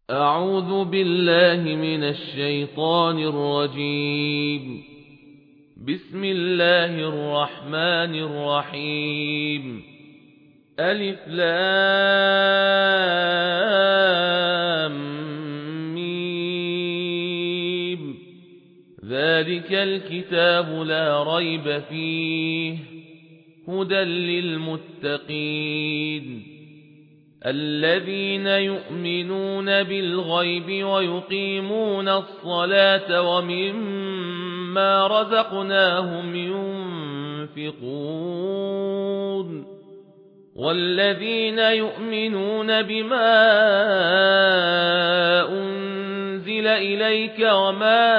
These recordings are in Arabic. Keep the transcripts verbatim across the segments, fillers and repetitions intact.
أعوذ بالله من الشيطان الرجيم. بسم الله الرحمن الرحيم. ألف لام ميم. ذلك الكتاب لا ريب فيه هدى للمتقين الذين يؤمنون بالغيب ويقيمون الصلاة ومما رزقناهم ينفقون والذين يؤمنون بما أنزل إليك وما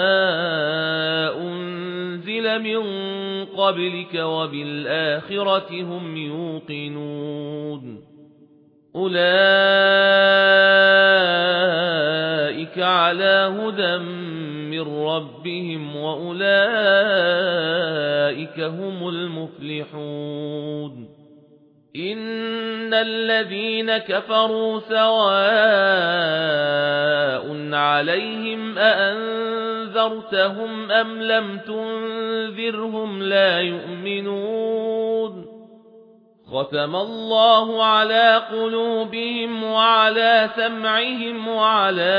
أنزل من قبلك وبالآخرة هم يوقنون أولئك على هدى من ربهم وأولئك هم المفلحون. إن الذين كفروا سواء عليهم أأنذرتهم أم لم تنذرهم لا يؤمنون. ختم الله على قلوبهم وعلى سمعهم وعلى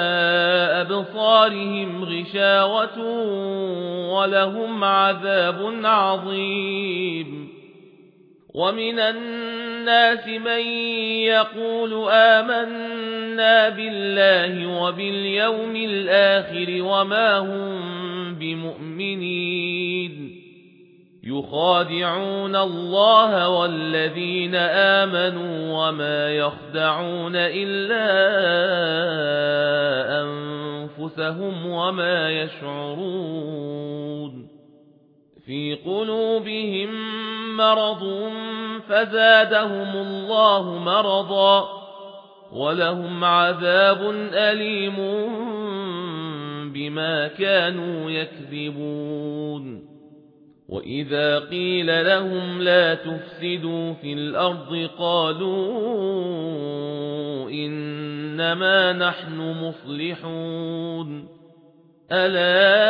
أبصارهم غشاوة ولهم عذاب عظيم. ومن الناس من يقول آمنا بالله وباليوم الآخر وما هم بمؤمنين يخادعون الله والذين آمنوا وما يخدعون إلا أنفسهم وما يشعرون. في قلوبهم مرض فزادهم الله مرضا ولهم عذاب أليم بما كانوا يكذبون. وإذا قيل لهم لا تفسدوا في الأرض قالوا إنما نحن مصلحون ألا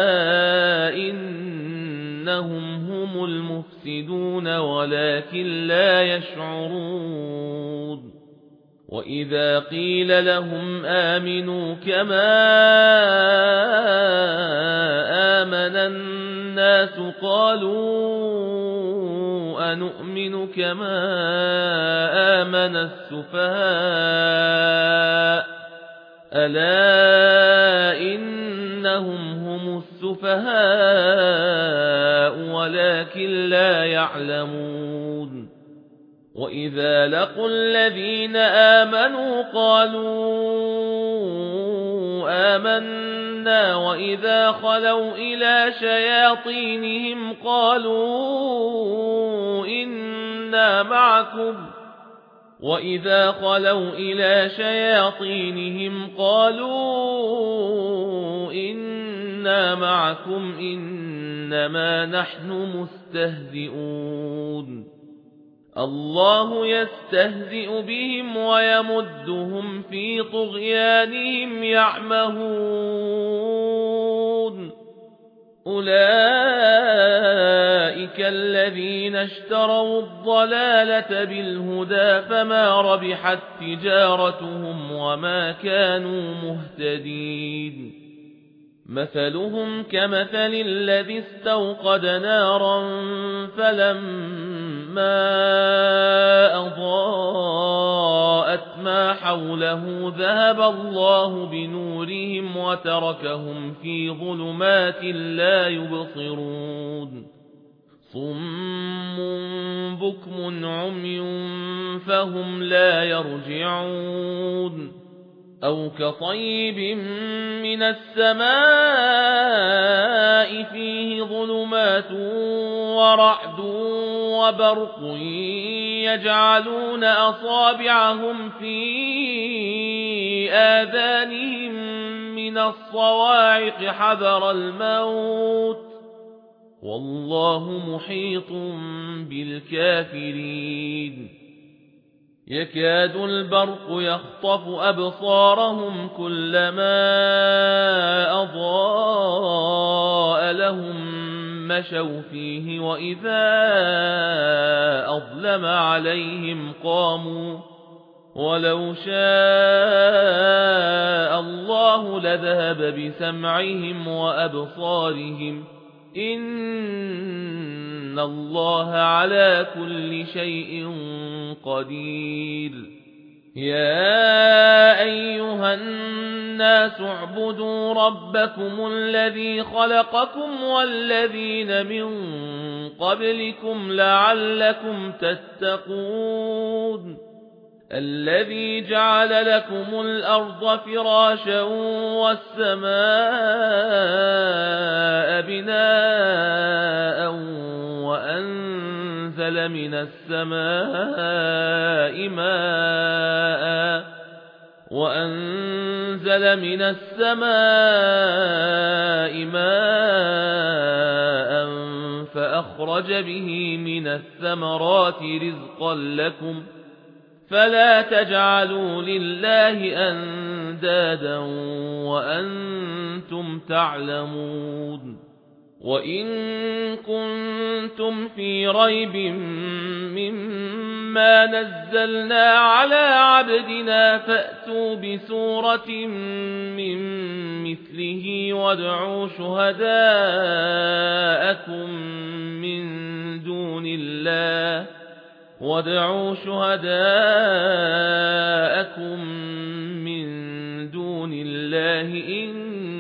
إنهم هم المفسدون ولكن لا يشعرون. وإذا قيل لهم آمنوا كما آمن الناس قالوا أنؤمن كما آمن السفهاء ألا إنهم هم السفهاء ولكن لا يعلمون. وإذا لقوا الذين آمنوا قالوا آمنا وإذا خلوا إلى شياطينهم قالوا إنا معكم وإذا خلوا إلى شياطينهم قالوا إنا معكم إنما نحن مستهزئون. الله يستهزئ بهم ويمدهم في طغيانهم يعمهون. أولئك الذين اشتروا الضلالة بالهدى فما ربحت تجارتهم وما كانوا مهتدين. مثلهم كمثل الذي استوقد نارا فلما أضاءت ما حوله ذهب الله بنورهم وتركهم في ظلمات لا يبصرون. صم بكم عمي فهم لا يرجعون. أو كطيب من السماء فيه ظلمات ورعد وبرق يجعلون أصابعهم في آذانهم من الصواعق حذر الموت والله محيط بالكافرين. يكاد البرق يخطف أبصارهم كلما أضاء لهم مشوا فيه وإذا أظلم عليهم قاموا ولو شاء الله لذهب بسمعهم وأبصارهم إن الله على كل شيء قدير يا أيها الناس اعبدوا ربكم الذي خلقكم والذين من قبلكم لعلكم تتقون الذي جعل لكم الأرض فراشا والسماء بناء وأنزل من السماء ماء وأنزل من السماء ماء فأخرج به من الثمرات رزقا لكم فلا تجعلوا لله أندادا وأنتم تعلمون وإن كنتم في ريب مما نزلنا على عبدنا فأتوا بسورة من مثله وادعوا شهداءكم من دون الله وادعوا شهداءكم من دون الله إن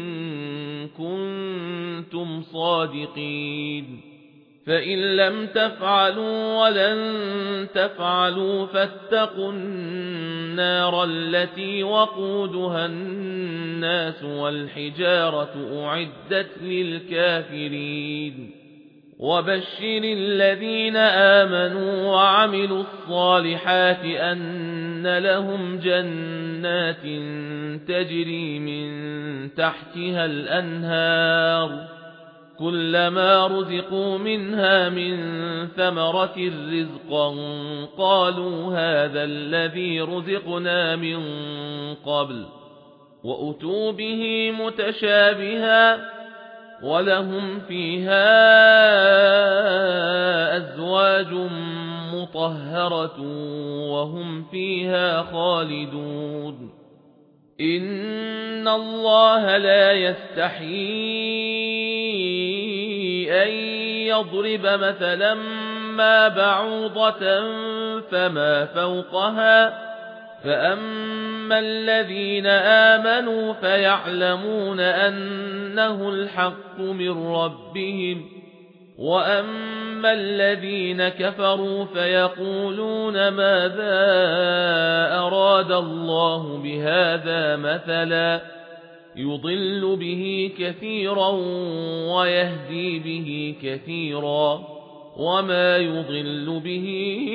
كنتم صادقين فإن لم تفعلوا ولن تفعلوا فاتقوا النار التي وقودها الناس والحجارة أعدت للكافرين وبشر الذين آمنوا وعملوا الصالحات أن لهم جنات تجري من تحتها الأنهار كلما رزقوا منها من ثمرة رزقا قالوا هذا الذي رزقنا من قبل وأتوا به متشابها ولهم فيها أزواج مطهرة وهم فيها خالدون إن الله لا يستحيي أن يضرب مثلا ما بعوضة فما فوقها فأما الذين آمنوا فيعلمون أنه الحق من ربهم وأما الذين كفروا فيقولون ماذا أراد الله بهذا مثلا يضل به كثيرا ويهدي به كثيرا وما يضل به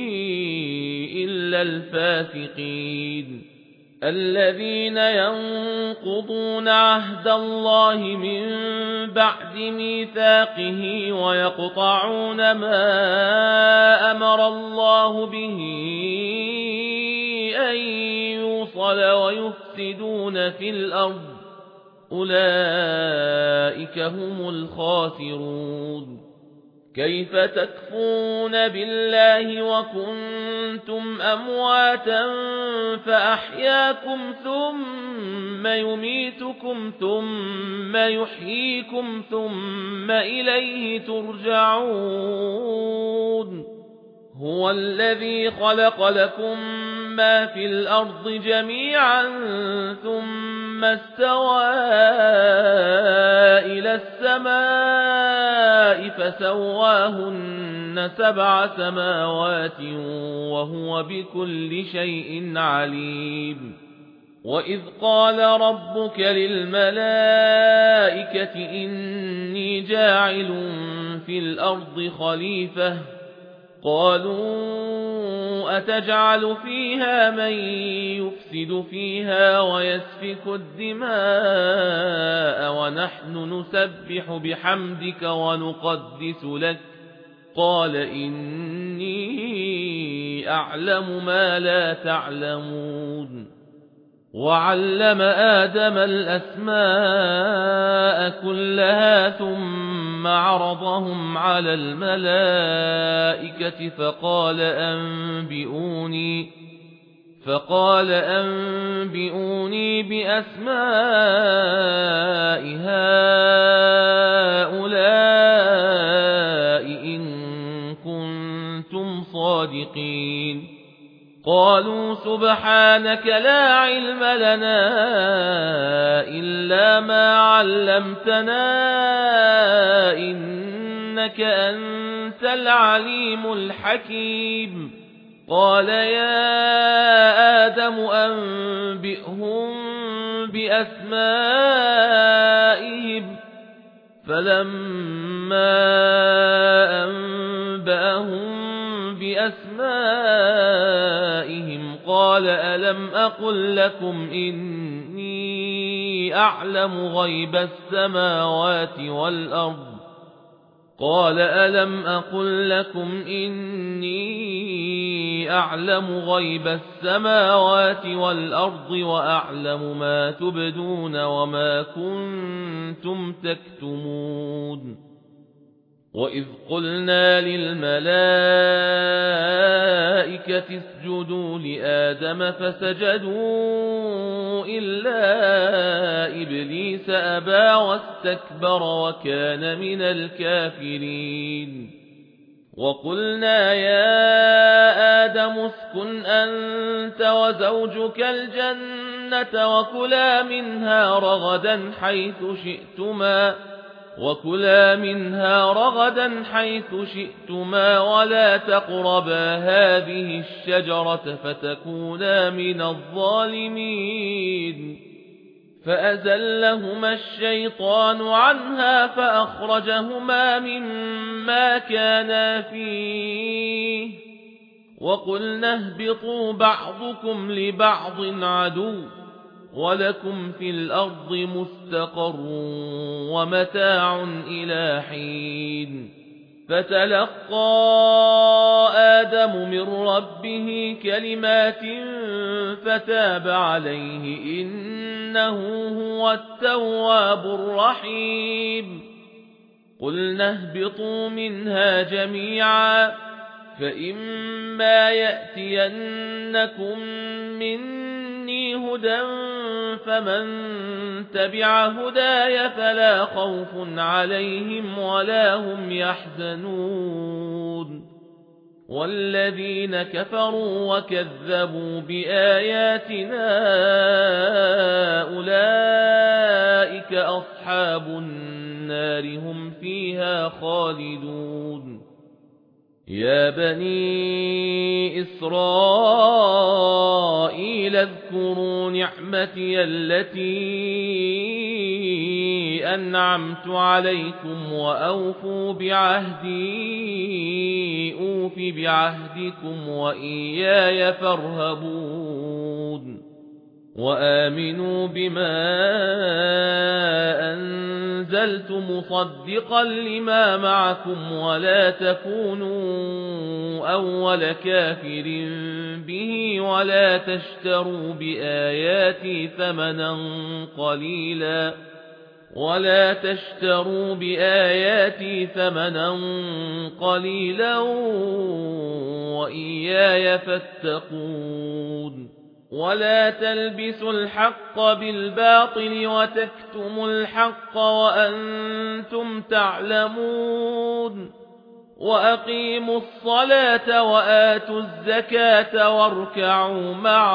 إلا الفاسقين الذين ينقضون عهد الله من بعد ميثاقه ويقطعون ما أمر الله به أن يوصل ويفسدون في الأرض أولئك هم الخاسرون كيف تكفرون بالله وكنتم أمواتا فأحياكم ثم يميتكم ثم يحييكم ثم إليه ترجعون هو الذي خلق لكم ما في الأرض جميعا ثم استوى إلى السماء فسواهن سبع سماوات وهو بكل شيء عليم وإذ قال ربك للملائكة إني جاعل في الأرض خليفة قالوا أتجعل فيها من يفسد فيها ويسفك الدماء ونحن نسبح بحمدك ونقدس لك قال إني أعلم ما لا تعلمون وعلم آدم الأسماء كلها ثم عرضهم على الملائكة فقال أنبئوني فقال أنبئوني بأسماء هؤلاء إن كنتم صادقين قالوا سبحانك لا علم لنا إلا ما علمتنا إنك أنت العليم الحكيم قال يا آدم أنبئهم بأسمائهم فلما أنبأهم بأسمائهم قال ألم أقل لكم إني أعلم غيب السماوات والأرض قال ألم أقل لكم إني أعلم غيب السماوات والأرض وأعلم ما تبدون وما كنتم تكتمون وإذ قلنا للملائكة اسجدوا لآدم فسجدوا إلا إبليس أبى واستكبر وكان من الكافرين وقلنا يا آدم اسكن أنت وزوجك الجنة وكلا منها رغدا حيث شئتما وكلا منها رغدا حيث شئتما ولا تقربا هذه الشجرة فتكونا من الظالمين فأزلهما الشيطان عنها فأخرجهما مما كانا فيه وقلنا اهبطوا بعضكم لبعض عدو ولكم في الأرض مستقر ومتاع إلى حين فتلقى آدم من ربه كلمات فتاب عليه إنه هو التواب الرحيم قلنا اهبطوا منها جميعا فإما يأتينكم مني هدى فمن تبع هداي فلا خوف عليهم ولا هم يحزنون والذين كفروا وكذبوا بآياتنا أولئك أصحاب النار هم فيها خالدون يا بني إسرائيل اذكروا نعمتي التي أنعمت عليكم وأوفوا بعهدي أوف بعهدكم وإياي فارهبون وآمنوا بما أنزلت مصدقا لما معكم ولا تكونوا أول كافر به ولا تشتروا بآياتي ثمنا قليلا ولا تشتروا بآياتي ثمنا قليلا وإياي فاتقون ولا تلبسوا الحق بالباطل وتكتموا الحق وأنتم تعلمون وأقيموا الصلاة وآتوا الزكاة واركعوا مع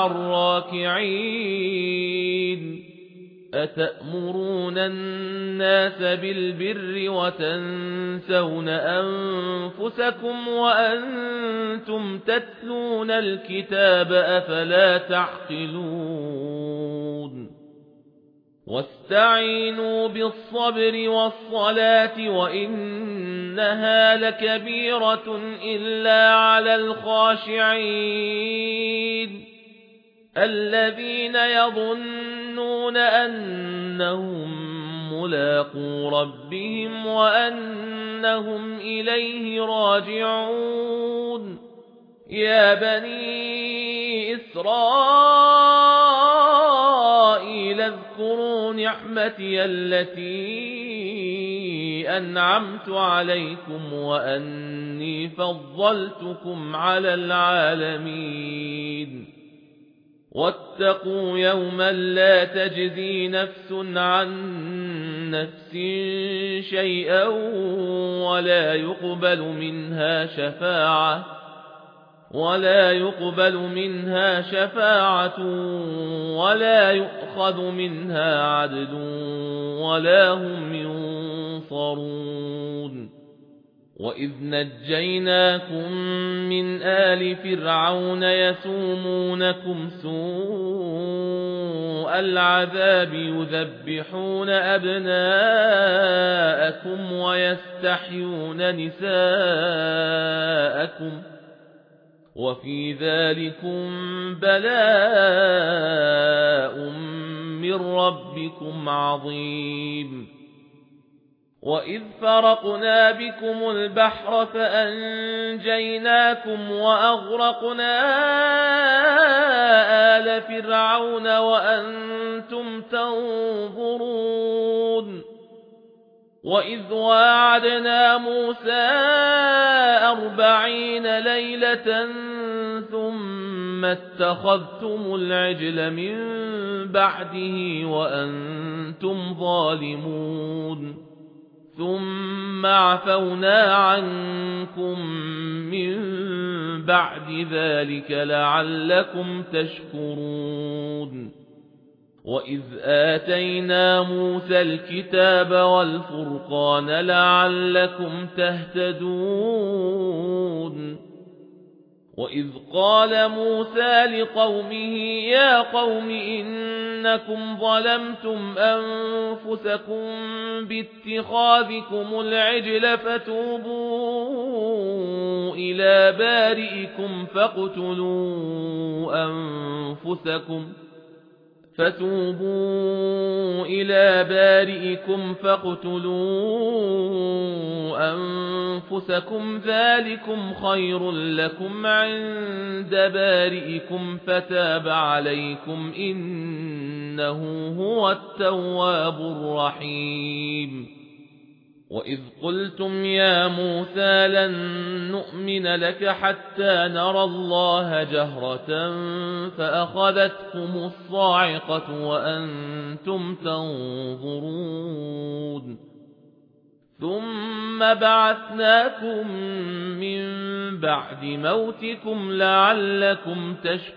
الراكعين أتأمرون الناس بالبر وتنسون أنفسكم وأنتم تتلون الكتاب أفلا تعقلون واستعينوا بالصبر والصلاة وإنها لكبيرة إلا على الخاشعين الذين يظنون أنهم ملاقو ربهم وأنهم إليه راجعون يا بني إسرائيل اذكروا نعمتي التي أنعمت عليكم وأني فضلتكم على العالمين واتقوا يوما لا تجزي نفس عن نفس شيئا ولا يقبل منها شفاعة ولا يقبل منها شفاعة ولا يؤخذ منها عدل ولا هم ينصرون وإذ نجيناكم من آل فرعون يسومونكم سوء العذاب يذبحون أبناءكم ويستحيون نساءكم وفي ذلكم بلاء من ربكم عظيم وإذ فرقنا بكم البحر فأنجيناكم وأغرقنا آل فرعون وأنتم تنظرون وإذ واعدنا موسى أربعين ليلة ثم اتخذتم العجل من بعده وأنتم ظالمون ثم عفونا عنكم من بعد ذلك لعلكم تشكرون وإذ آتينا موسى الكتاب والفرقان لعلكم تهتدون وإذ قال موسى لقومه يا قوم إنكم ظلمتم أنفسكم باتخاذكم العجل فتوبوا إلى بارئكم فاقتلوا أنفسكم فتوبوا إلى بارئكم فاقتلوا أنفسكم ذلكم خير لكم عند بارئكم فتاب عليكم إنه هو التواب الرحيم وإذ قلتم يا موسى لن نؤمن لك حتى نرى الله جهرة فأخذتكم الصاعقة وأنتم تنظرون ثم بعثناكم من بعد موتكم لعلكم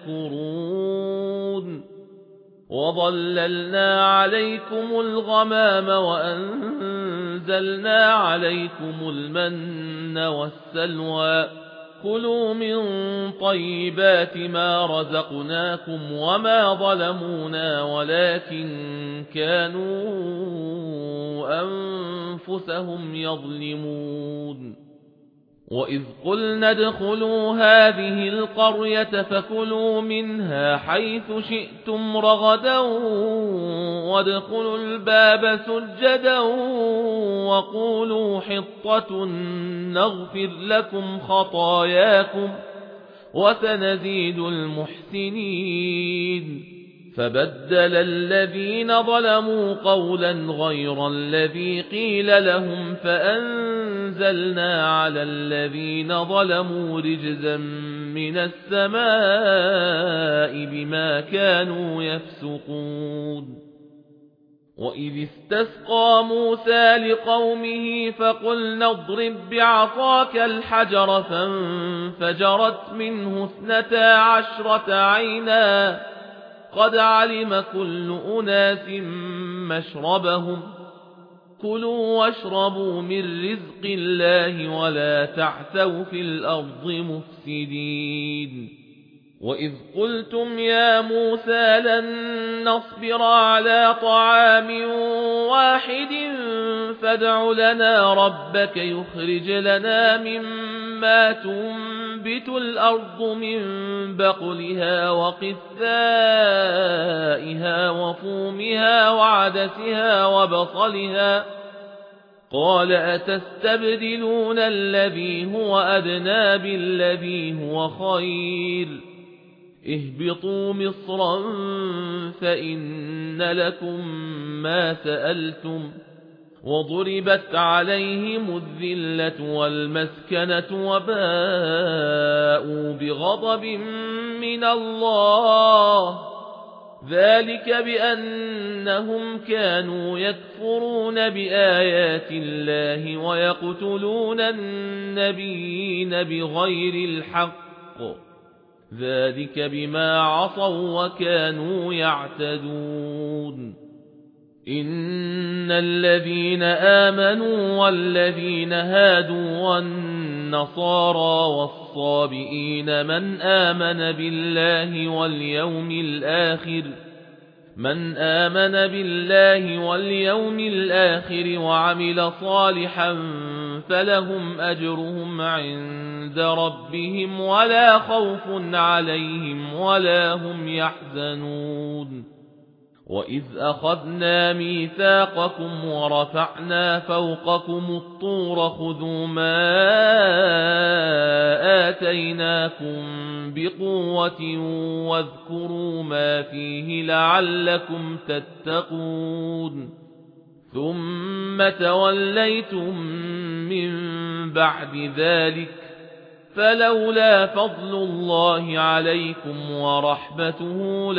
تشكرون وظللنا عليكم الغمام وأنزلنا عليكم المن والسلوى كلوا من طيبات ما رزقناكم وما ظلمونا ولكن كانوا أنفسهم يظلمون وإذ قلنا ادخلوا هذه القرية فكلوا منها حيث شئتم رغدا وادخلوا الباب سجدا وقولوا حطة نغفر لكم خطاياكم وسنزيد المحسنين فبدل الذين ظلموا قولا غير الذي قيل لهم فأنزلنا على الذين ظلموا رجزا من السماء بما كانوا يفسقون وإذ استسقى موسى لقومه فقلنا اضرب بعصاك الحجر فانفجرت منه اثنتا عشرة عينا قد علم كل أناس مشربهم كلوا واشربوا من رزق الله ولا تعثوا في الأرض مفسدين وإذ قلتم يا موسى لن نصبر على طعام واحد فادع لنا ربك يخرج لنا مما تنبت الأرض من بقلها وقثائها وفومها وعدسها وبصلها قال أتستبدلون الذي هو أدنى بالذي هو خير اهبطوا مصرا فإن لكم ما سألتم وضربت عليهم الذلة والمسكنة وباءوا بغضب من الله ذلك بأنهم كانوا يكفرون بآيات الله ويقتلون النبيين بغير الحق ذلك بما عصوا وكانوا يعتدون إن الذين آمنوا والذين هادوا والنصارى والصابئين من آمن بالله واليوم الآخر من آمن بالله واليوم الآخر وعمل صالحا فلهم أجرهم عند ربهم ولا خوف عليهم ولا هم يحزنون وإذ أخذنا ميثاقكم ورفعنا فوقكم الطور خذوا ما آتيناكم بقوة واذكروا ما فيه لعلكم تتقون ثم توليتم من بعد ذلك فلولا فضل الله عليكم ورحمته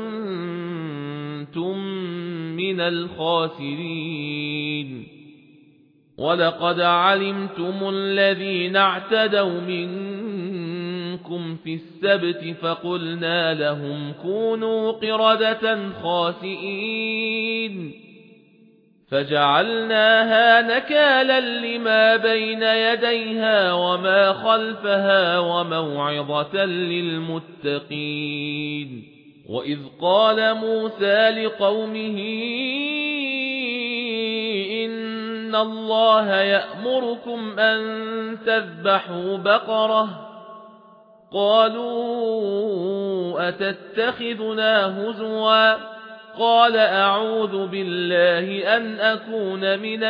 لكنتم من الخاسرين ولقد علمتم الذين اعتدوا منكم في السبت فقلنا لهم كونوا قردة خاسئين فجعلناها نكالا لما بين يديها وما خلفها وموعظة للمتقين وإذ قال موسى لقومه إن الله يأمركم أن تذبحوا بقرة قالوا أتتخذنا هزوا قال أعوذ بالله أن أكون من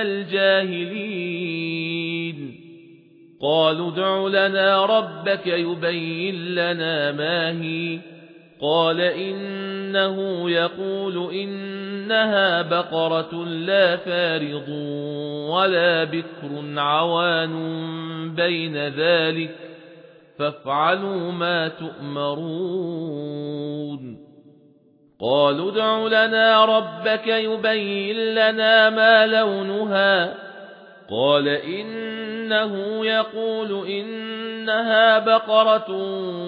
الجاهلين قالوا ادع لنا ربك يبين لنا ما هي قال إنه يقول إنها بقرة لا فارض ولا بكر عوان بين ذلك فافعلوا ما تؤمرون قالوا ادع لنا ربك يبين لنا ما لونها قال إنه يقول إنها بقرة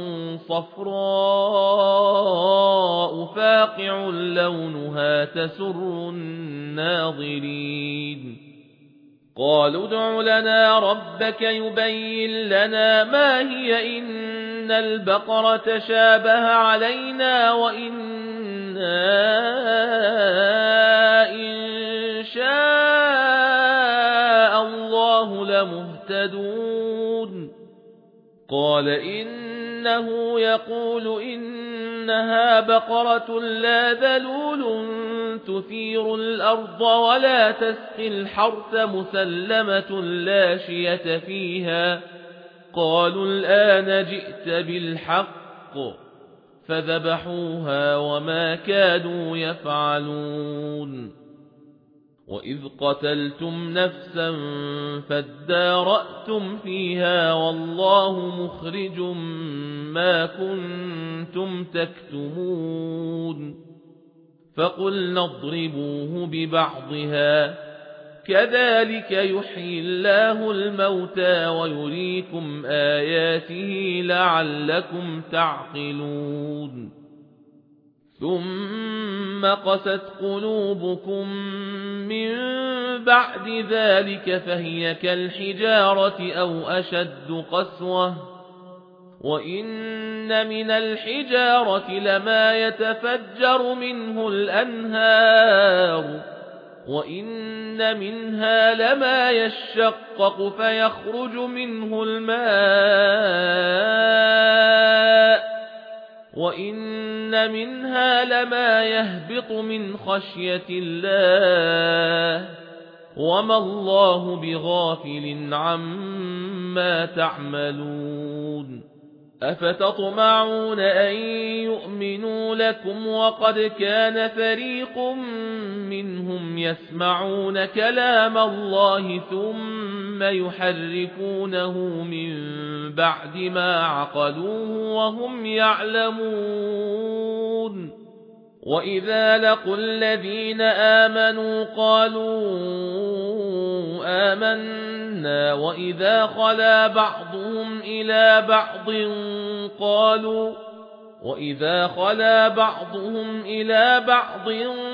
صفراء فاقع لونها تسر الناظرين قالوا ادع لنا ربك يبين لنا ما هي إن البقرة شابه علينا وإنا إن شاء الله لمهتدون قال إنه يقول إنها بقرة لا ذلول تثير الأرض ولا تسقي الحرث مسلمة لا شية فيها قالوا الآن جئت بالحق فذبحوها وما كانوا يفعلون وإذ قتلتم نفسا فادارأتم فيها والله مخرج ما كنتم تكتمون فقلنا اضربوه ببعضها كذلك يحيي الله الموتى ويريكم آياته لعلكم تعقلون ثم قست قلوبكم من بعد ذلك فهي كالحجارة أو أشد قسوة وإن من الحجارة لما يتفجر منه الأنهار وإن منها لما يشقق فيخرج منه الماء وإن منها لما يهبط من خشية الله وما الله بغافل عما تعملون أفتطمعون أن يؤمنوا لكم وقد كان فريق منهم يسمعون كلام الله ثم يحرفونه من بعد ما عقلوه وهم يعلمون وإذا لقوا الذين آمنوا قالوا آمنا وإذا خلا بعضهم إلى بعض قالوا وإذا خلا بعضهم إلى بعض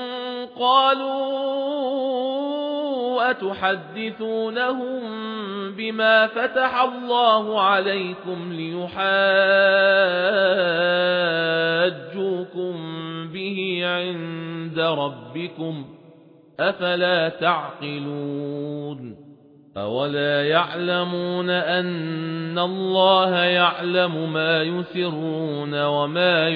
قالوا أتحدثونهم بما فتح الله عليكم ليحاجوكم به عند ربكم أفلا تعقلون أولا يعلمون أن الله يعلم ما يسرون وما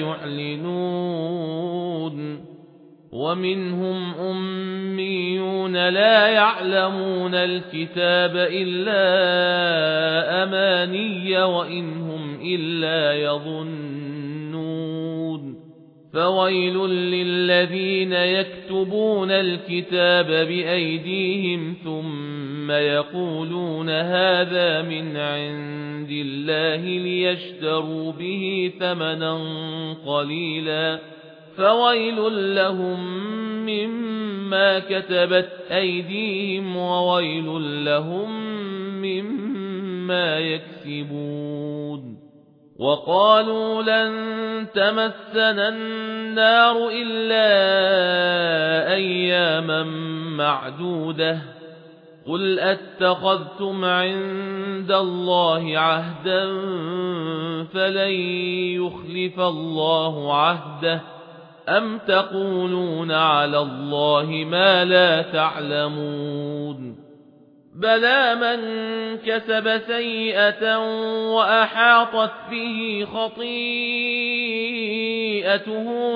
يعلنون ومنهم أميون لا يعلمون الكتاب إلا أماني وإنهم إلا يظنون فويل للذين يكتبون الكتاب بأيديهم ثم يقولون هذا من عند الله ليشتروا به ثمنا قليلا فويل لهم مما كتبت أيديهم وويل لهم مما يكسبون وقالوا لن تمسنا النار إلا أياما معدودة قل أتخذتم عند الله عهدا فلن يخلف الله عهده أم تقولون على الله ما لا تعلمون بلى من كسب سيئة وأحاطت به خطيئته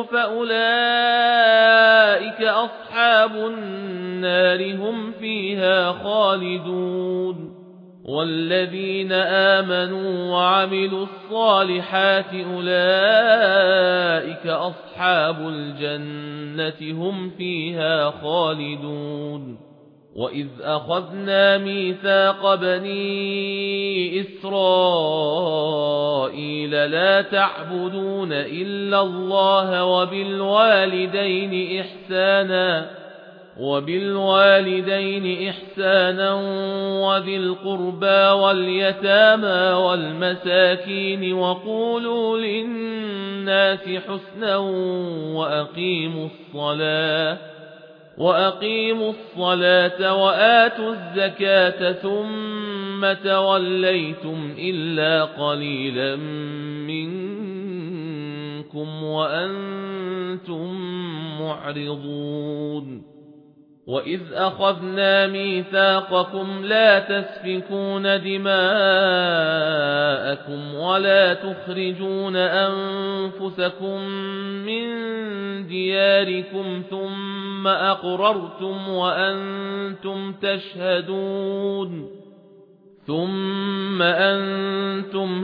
فأولئك أصحاب النار هم فيها خالدون والذين آمنوا وعملوا الصالحات أولئك أصحاب الجنة هم فيها خالدون وإذ أخذنا ميثاق بني إسرائيل لا تعبدون إلا الله وبالوالدين إحسانا وبالوالدين إحسانا وذي القربى واليتامى والمساكين وقولوا للناس حسنا وأقيموا الصلاة وأقيموا الصلاة وآتوا الزكاة ثم توليتم إلا قليلا منكم وأنتم معرضون وإذ أخذنا ميثاقكم لا تسفكون دماءكم ولا تخرجون أنفسكم من دياركم ثم أقررتم وأنتم تشهدون ثم أنتم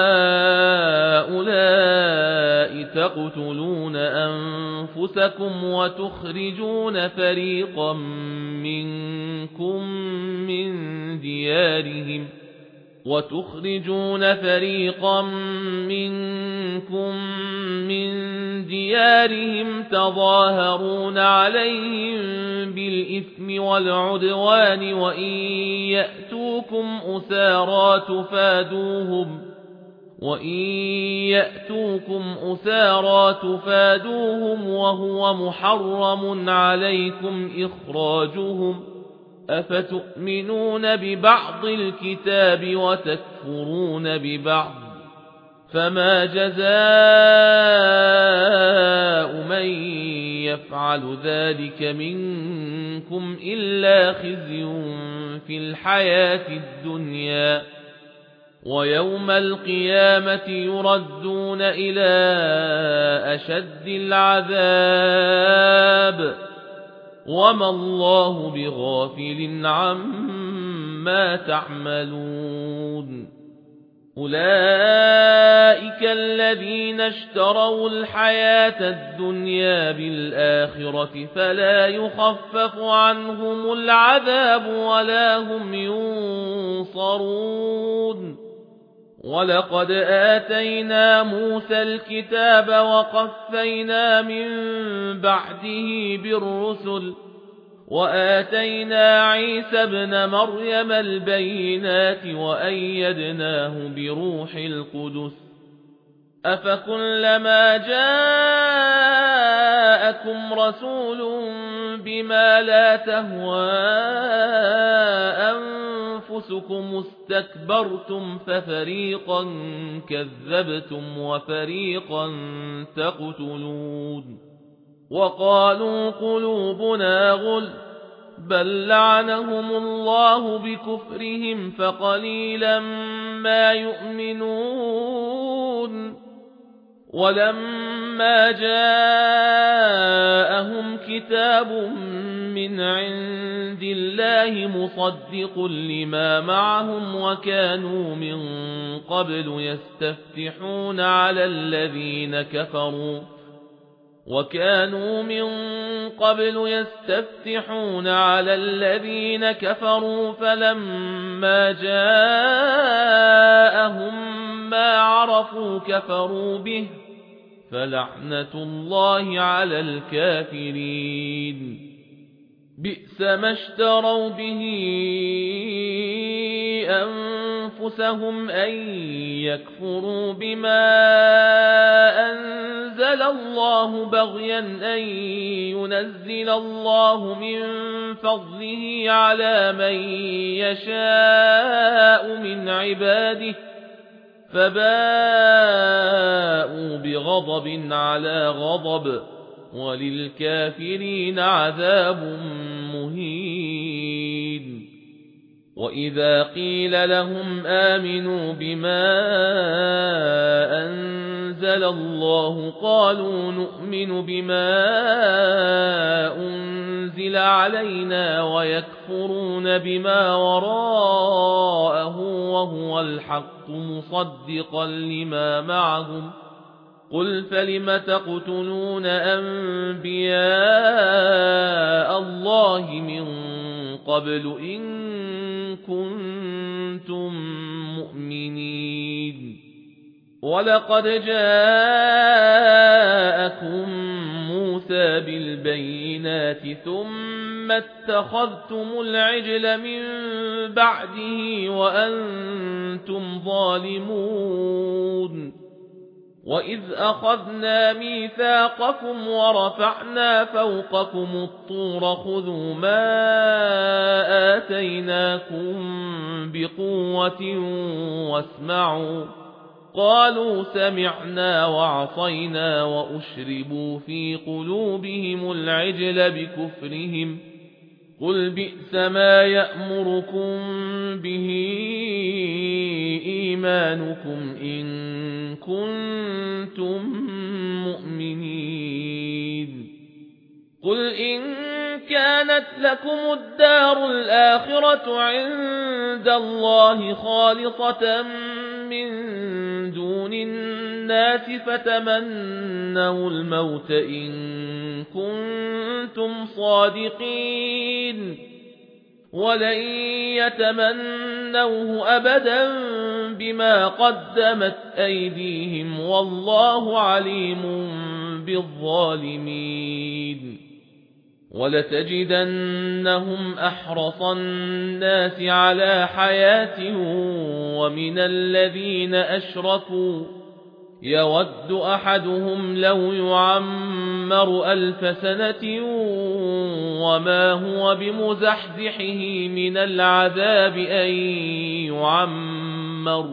هؤلاء تقتلون أنفسكم وتخرجون فريقا منكم من ديارهم وتخرجون فريقا منكم من ديارهم تظاهرون عليهم بالإثم والعدوان وإن يأتوكم أسارى تفادوهم وإن يأتوكم أسارى تفادوهم وهو محرم عليكم إخراجهم أفتؤمنون ببعض الكتاب وتكفرون ببعض فما جزاء من يفعل ذلك منكم إلا خزي في الحياة الدنيا ويوم القيامة يردون إلى أشد العذاب وما الله بغافل عما تعملون أولئك الذين اشتروا الحياة الدنيا بالآخرة فلا يخفف عنهم العذاب ولا هم ينصرون ولقد آتينا موسى الكتاب وقفينا من بعده بالرسل وآتينا عيسى ابن مريم البينات وأيدناه بروح القدس أفكلما جاءكم رسول بما لا تهوى أنفسكم استكبرتم ففريقا كذبتم وفريقا تقتلون وقالوا قلوبنا غل بل لعنهم الله بكفرهم فقليلا ما يؤمنون ولما جاءهم كتاب من عند الله مصدق لما معهم وكانوا من قبل يستفتحون على الذين كفروا وكانوا من قبل يستفتحون على الذين كفروا فلما جاءهم ما عرفوا كفروا به فلعنة الله على الكافرين بئس ما اشتروا به أنفسهم أن يكفروا بما أنزل الله بغيا أن ينزل الله من فضله على من يشاء من عباده فباءوا بغضب على غضب وللكافرين عذاب مهين وإذا قيل لهم آمنوا بما أنزل الله قالوا نؤمن بما أنزل علينا ويكفرون بما وراءه وهو الحق مصدقا لما معهم قل فلم تقتلون أنبياء الله من قبل إن كنتم مؤمنين ولقد جاءكم موسى بالبينات ثم اتخذتم العجل من بعده وأنتم ظالمون وإذ أخذنا ميثاقكم ورفعنا فوقكم الطور خذوا ما آتيناكم بقوة واسمعوا قالوا سمعنا وعصينا وأشربوا في قلوبهم العجل بكفرهم قل بئس ما يأمركم به إيمانكم إن كنتم مؤمنين قل إن كانت لكم الدار الآخرة عند الله خالصة من دون الناس فتمنوا الموت إن كنتم صادقين ولن يتمنوه أبدا بما قدمت أيديهم والله عليم بالظالمين ولتجدنهم أحرص الناس على حياة ومن الذين أشركوا يود أحدهم لو يعمر ألف سنة وما هو بمزحزحه من العذاب أن يعمر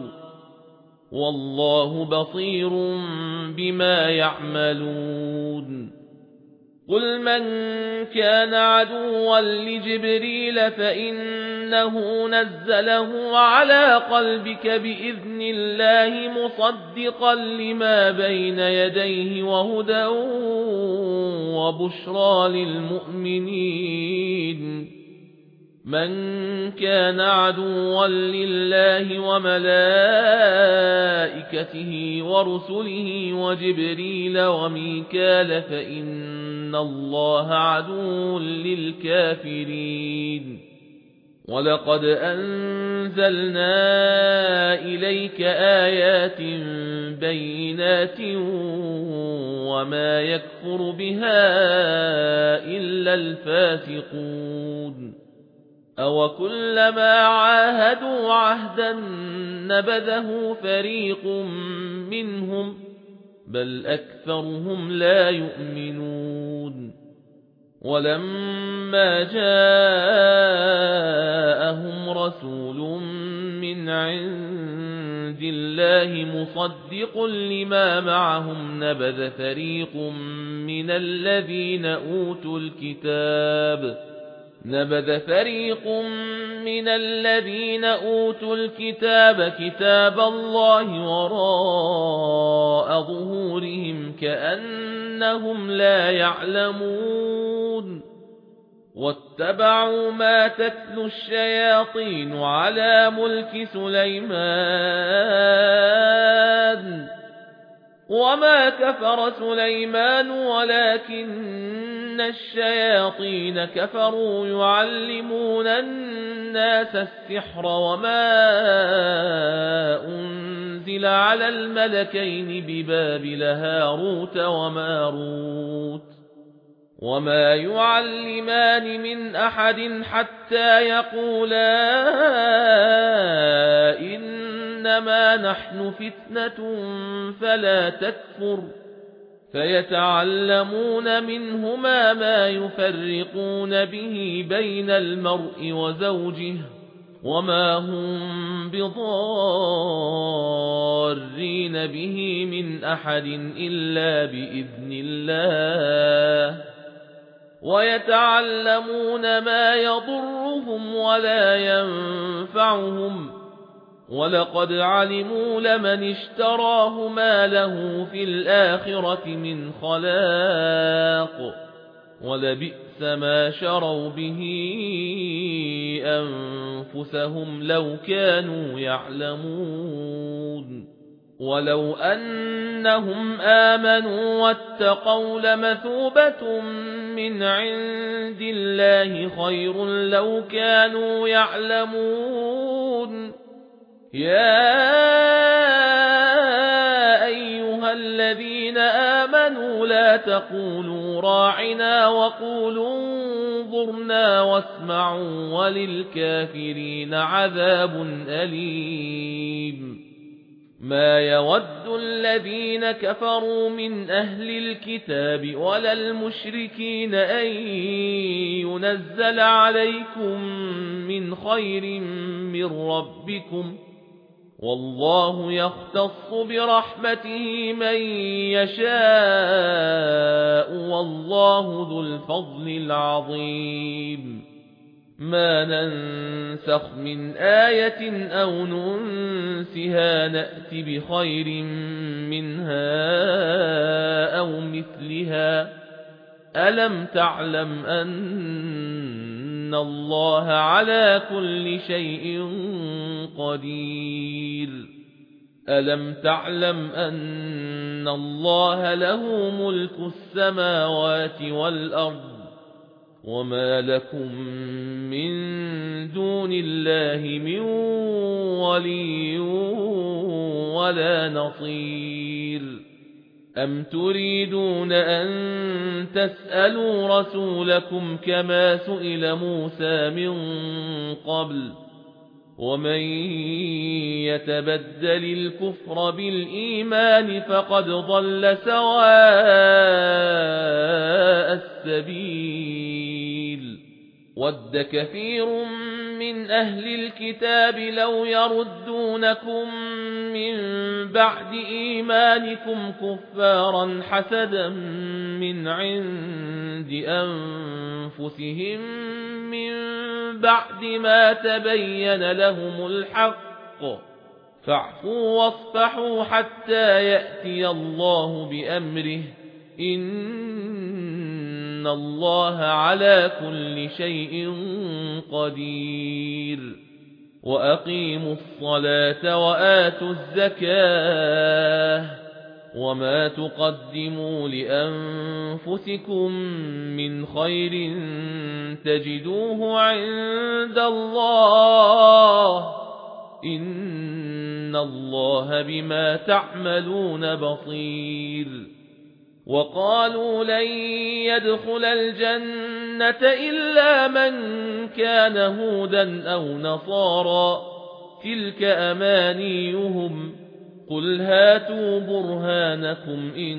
والله بصير بما يعملون قل من كان عدوا لجبريل فإنه نزله على قلبك بإذن الله مصدقا لما بين يديه وهدى وبشرى للمؤمنين من كان عدوا لله وملائكته ورسله وجبريل وميكال فإن الله عدو للكافرين ولقد أنزلنا إليك آيات بينات وما يكفر بها إلا الفاسقون أو كلما عاهدوا عهدا نبذه فريق منهم بل أكثرهم لا يؤمنون ولما جاءهم رسول من عند الله مصدق لما معهم نبذ فريق من الذين أوتوا الكتاب نبذ فريق من الذين أوتوا الكتاب كتاب الله وراء ظهورهم كأنهم لا يعلمون واتبعوا ما تتلو الشياطين على ملك سليمان وما كفر سليمان ولكن الشياطين كفروا يعلمون الناس السحر وما أنزل على الملكين ببابل هاروت وماروت وما يعلمان من أحد حتى يقولا إنما نحن فتنة فلا تكفر فيتعلمون منهما ما يفرقون به بين المرء وزوجه وما هم بضارين به من أحد إلا بإذن الله ويتعلمون ما يضرهم ولا ينفعهم ولقد علموا لمن اشتراه ما له في الآخرة من خلاق ولبئس ما شروا به أنفسهم لو كانوا يعلمون ولو أنهم آمنوا واتقوا لمثوبة من عند الله خير لو كانوا يعلمون يا أيها الذين آمنوا لا تقولوا راعنا وقولوا انظرنا واسمعوا وللكافرين عذاب أليم ما يود الذين كفروا من أهل الكتاب ولا المشركين أن ينزل عليكم من خير من ربكم والله يختص برحمته من يشاء والله ذو الفضل العظيم ما ننسخ من آية أو ننسها نأت بخير منها أو مثلها ألم تعلم أن الله على كل شيء قدير ألم تعلم أن الله له ملك السماوات والأرض وما لكم من دون الله من ولي ولا نصير أم تريدون أن تسألوا رسولكم كما سئل موسى من قبل ومن يتبدل الكفر بالإيمان فقد ضل سواء السبيل ود كثير من أهل الكتاب لو يردونكم من بعد إيمانكم كفارا حسدا من عند عند أنفسهم من بعد ما تبين لهم الحق فاعفوا واصفحوا حتى يأتي الله بأمره إن الله على كل شيء قدير وأقيموا الصلاة وآتوا الزكاة وما تقدموا لأنفسكم من خير تجدوه عند الله إن الله بما تعملون بصير وقالوا لن يدخل الجنة إلا من كان هودا أو نصارى تلك أمانيهم قل هاتوا برهانكم إن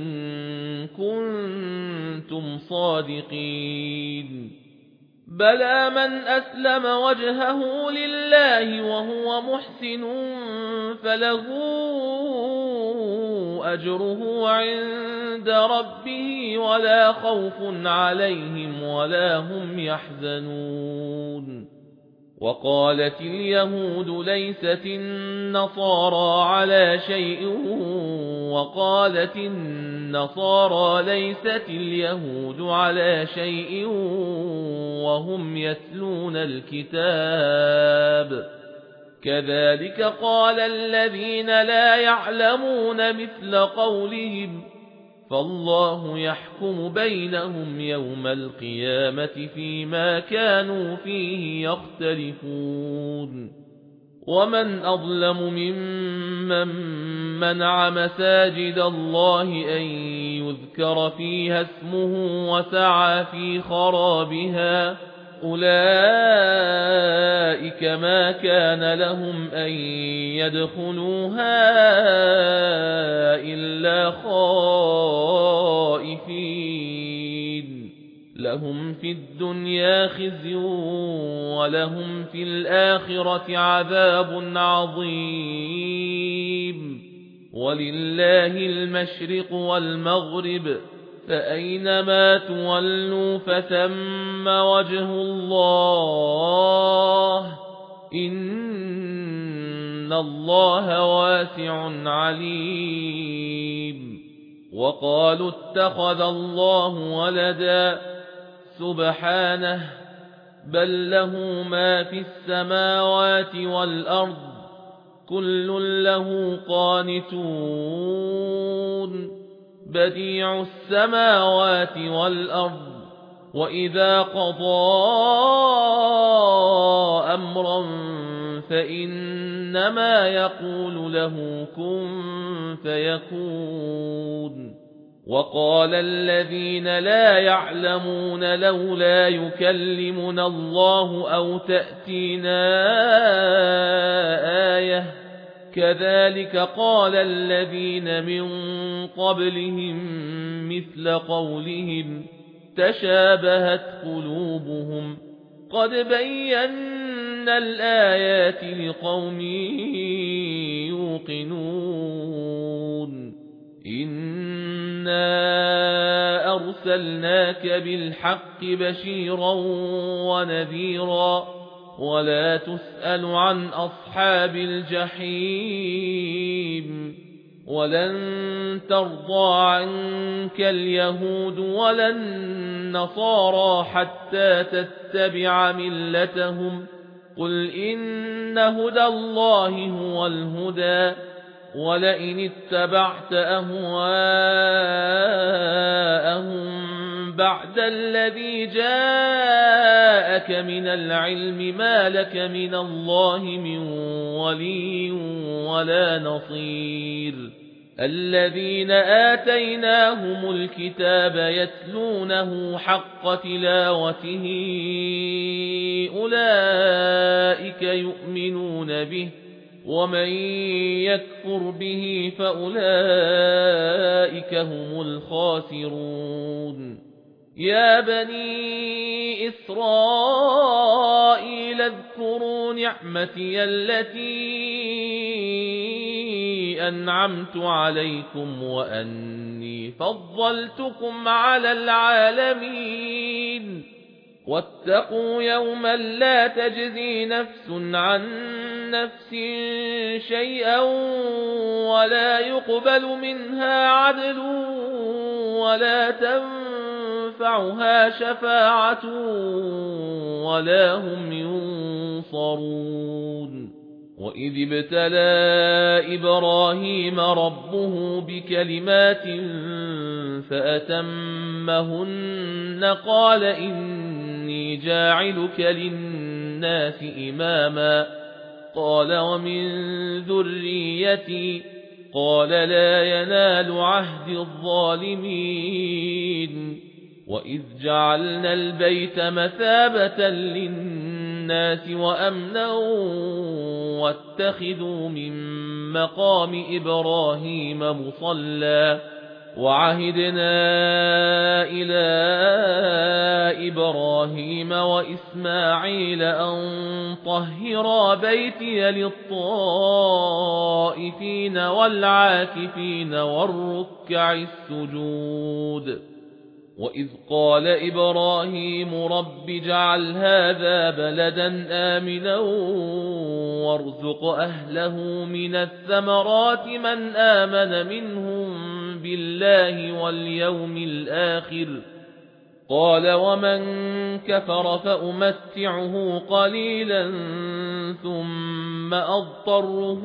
كنتم صادقين بلى من أسلم وجهه لله وهو محسن فله أجره عند ربه ولا خوف عليهم ولا هم يحزنون وقالت اليهود ليست النصارى على شيء وقالت النصارى ليست اليهود على شيء وهم يتلون الكتاب كذلك قال الذين لا يعلمون مثل قولهم فالله يحكم بينهم يوم القيامة فيما كانوا فيه يختلفون ومن أظلم ممن منع مساجد الله أن يذكر فيها اسمه وسعى في خرابها أولئك ما كان لهم أن يدخلوها إلا خائفين لهم في الدنيا خزي ولهم في الآخرة عذاب عظيم ولله المشرق والمغرب فأينما تولوا فثم وجه الله إن الله واسع عليم وقالوا اتخذ الله ولدا سبحانه بل له ما في السماوات والأرض كل له قانتون بديع السماوات والأرض وإذا قضى أمرا فإنما يقول له كن فيكون وقال الذين لا يعلمون لولا يكلمنا الله أو تأتينا آية كذلك قال الذين من قبلهم مثل قولهم تشابهت قلوبهم قد بينا الآيات لقوم يوقنون إنا أرسلناك بالحق بشيرا ونذيرا ولا تسأل عن أصحاب الجحيم ولن ترضى عنك اليهود ولا النصارى حتى تتبع ملتهم قل إن هدى الله هو الهدى ولئن اتبعت أهواءهم بعد الذي جاءك من العلم ما لك من الله من ولي ولا نصير الذين آتيناهم الكتاب يتلونه حق تلاوته أولئك يؤمنون به ومن يكفر به فأولئك هم الخاسرون يا بني إسرائيل اذكروا نعمتي التي إني أنعمت عليكم وأني فضلتكم على العالمين واتقوا يوما لا تجزي نفس عن نفس شيئا ولا يقبل منها عدل ولا تنفعها شفاعة ولا هم ينصرون وإذ ابتلى إبراهيم ربه بكلمات فأتمهن قال إني جاعلك للناس إماما قال ومن ذريتي قال لا ينال عهد الظالمين وإذ جعلنا البيت مثابة للناس وأمنا واتخذوا من مقام إبراهيم مصلى وعهدنا إلى إبراهيم وإسماعيل أن طهرا بيتي للطائفين والعاكفين والركع السجود وإذ قال إبراهيم رب اجعل هذا بلدا آمنا وارزق أهله من الثمرات من آمن منهم بالله واليوم الآخر قال ومن كفر فأمتعه قليلا ثم أضطره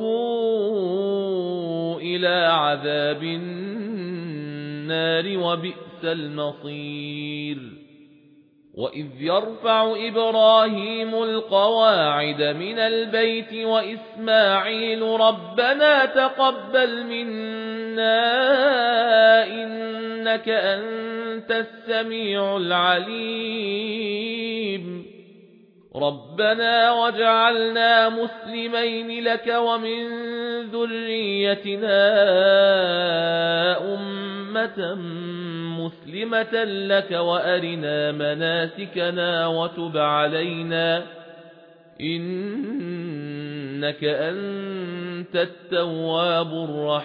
إلى عذاب النار وبئس المصير وإذ يرفع إبراهيم القواعد من البيت وإسماعيل ربنا تقبل منا إنك أنت السميع العليم ربنا واجعلنا مسلمين لك ومن ذريتنا أمة مسلمة لك وأرنا مناسكنا وتب علينا إنك أنت التواب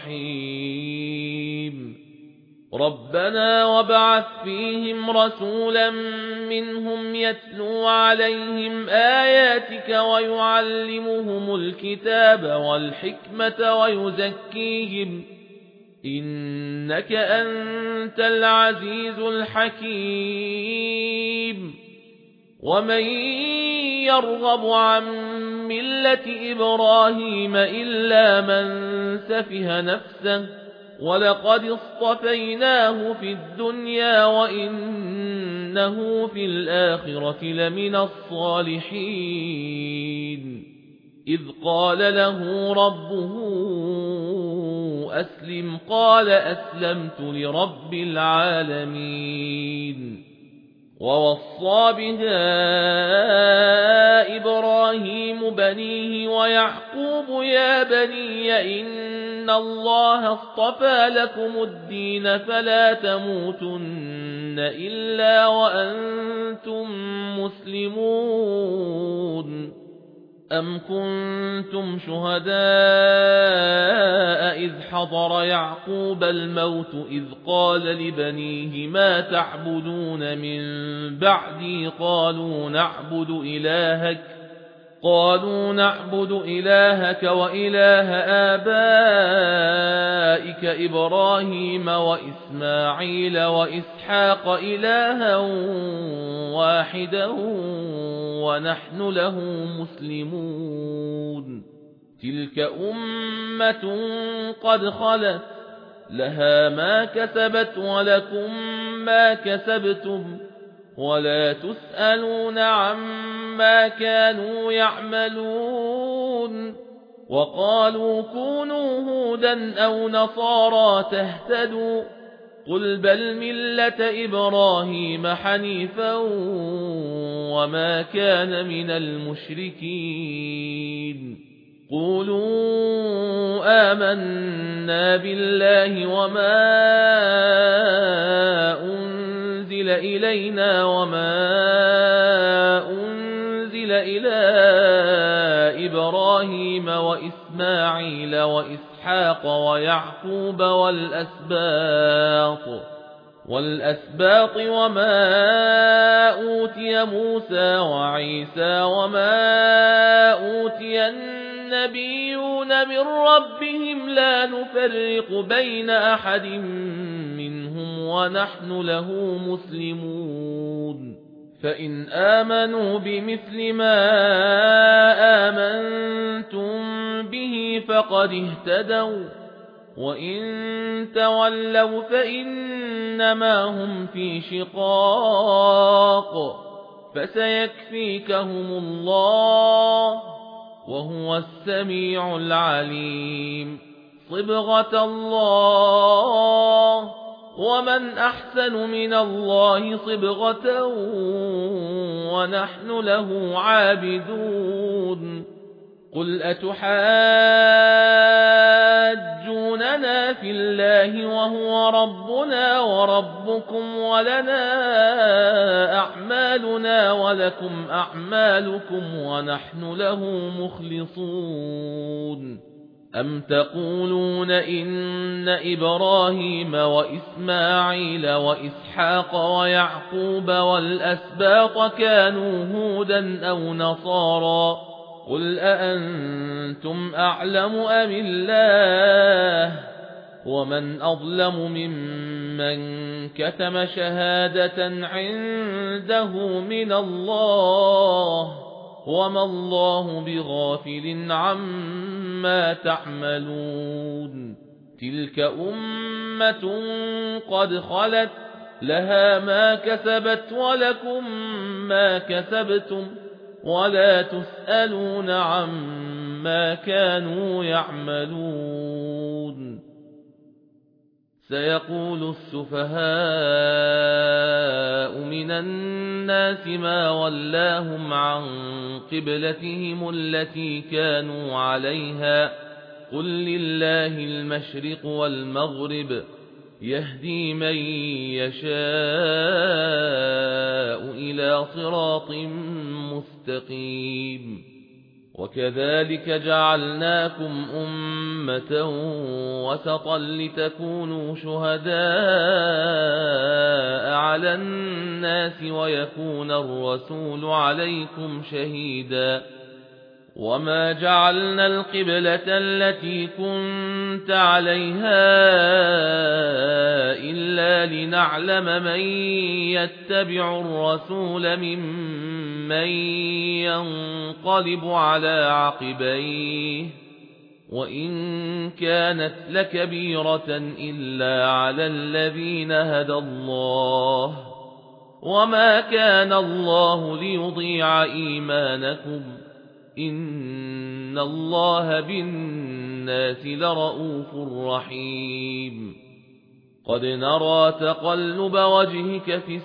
الرحيم ربنا وابعث فيهم رسولا منهم يتلو عليهم آياتك ويعلمهم الكتاب والحكمة ويزكيهم إنك أنت العزيز الحكيم ومن يرغب عن ملة إبراهيم إلا من سفه نفسه ولقد اصطفيناه في الدنيا وإنه في الآخرة لمن الصالحين إذ قال له ربه أسلم قال أسلمت لرب العالمين ووصى بها إبراهيم بنيه ويعقوب يا بني إن الله اصطفى لكم الدين فلا تموتن إلا وأنتم مسلمون أم كنتم شهداء إذ حضر يعقوب الموت إذ قال لبنيه ما تعبدون من بعدي قالوا نعبد إلهك قالوا نعبد إلهك وإله آبائك إبراهيم وإسماعيل وإسحاق إلها واحدا ونحن له مسلمون تلك أمة قد خلت لها ما كسبت ولكم ما كسبتم ولا تسألون عما كانوا يعملون وقالوا كونوا هودا أو نصارى تهتدوا قل بل ملة إبراهيم حنيفا وما كان من المشركين قولوا آمنا بالله وما أنزل إلينا وما أنزل إلى إبراهيم وإسماعيل وإسحاق وإسحاق ويعقوب والأسباط والأسباط وما أوتي موسى وعيسى وما أوتي النبيون من ربهم لا نفرق بين أحد منهم ونحن له مسلمون فإن آمنوا بمثل ما آمنتم به فقد اهتدوا وإن تولوا فإنما هم في شقاق فسيكفيكهم الله وهو السميع العليم صبغة الله ومن أحسن من الله صبغة ونحن له عابدون قل أتحاجوننا في الله وهو ربنا وربكم ولنا أعمالنا ولكم أعمالكم ونحن له مخلصون أم تقولون إن إبراهيم وإسماعيل وإسحاق ويعقوب والأسباط كانوا هودا أو نصارى قل أأنتم أعلم أم الله ومن أظلم ممن كتم شهادة عنده من الله وما الله بغافل عما تعملون تلك أمة قد خلت لها ما كسبت ولكم ما كسبتم ولا تسألون عما كانوا يعملون سيقول السفهاء من الناس ما ولاهم عن قبلتهم التي كانوا عليها قل لله المشرق والمغرب يهدي من يشاء إلى صراط مستقيم وكذلك جعلناكم أمة وسطا لتكونوا شهداء على الناس ويكون الرسول عليكم شهيدا وما جعلنا القبلة التي كنت عليها إلا لنعلم من يتبع الرسول ممن ينقلب على عقبيه وإن كانت لكبيرة إلا على الذين هدى الله وما كان الله ليضيع إيمانكم إن الله بالناس لرؤوف رحيم قد نرى تقلب وجهك في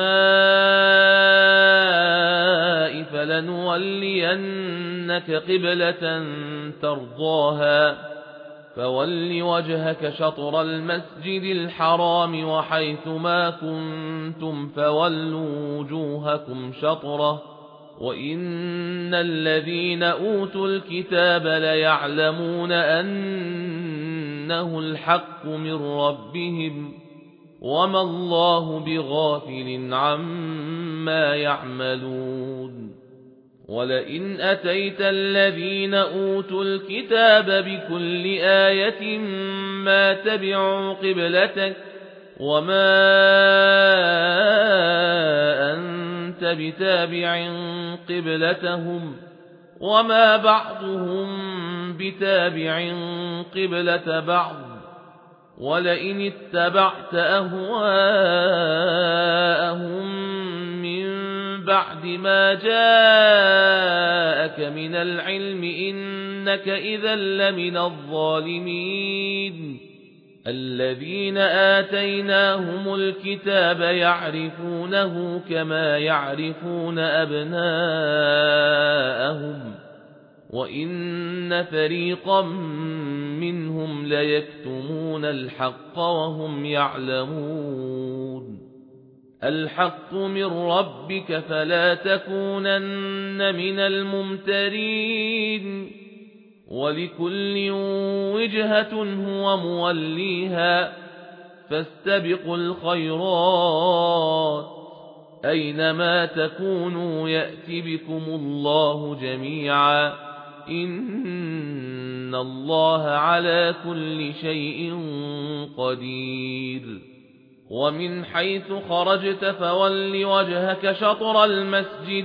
السماء فلنولينك قبلة ترضاها فول وجهك شطر المسجد الحرام وحيث ما كنتم فولوا وجوهكم شطره وإن الذين أوتوا الكتاب ليعلمون أنه الحق من ربهم وما الله بغافل عما يعملون ولئن أتيت الذين أوتوا الكتاب بكل آية ما تبعوا قبلتك وما أنت بتابع قبلتهم وما بعضهم بتابع قبلة بعض ولئن اتبعت أهواءهم من بعد ما جاءك من العلم إنك إذا لمن الظالمين الذين آتيناهم الكتاب يعرفونه كما يعرفون أبناءهم وإن فريقا منهم ليكتمون الحق وهم يعلمون الحق من ربك فلا تكونن من الممترين ولكل وجهة هو موليها فاستبقوا الخيرات أينما تكونوا يأت بكم الله جميعا إن الله على كل شيء قدير ومن حيث خرجت فول وجهك شطر المسجد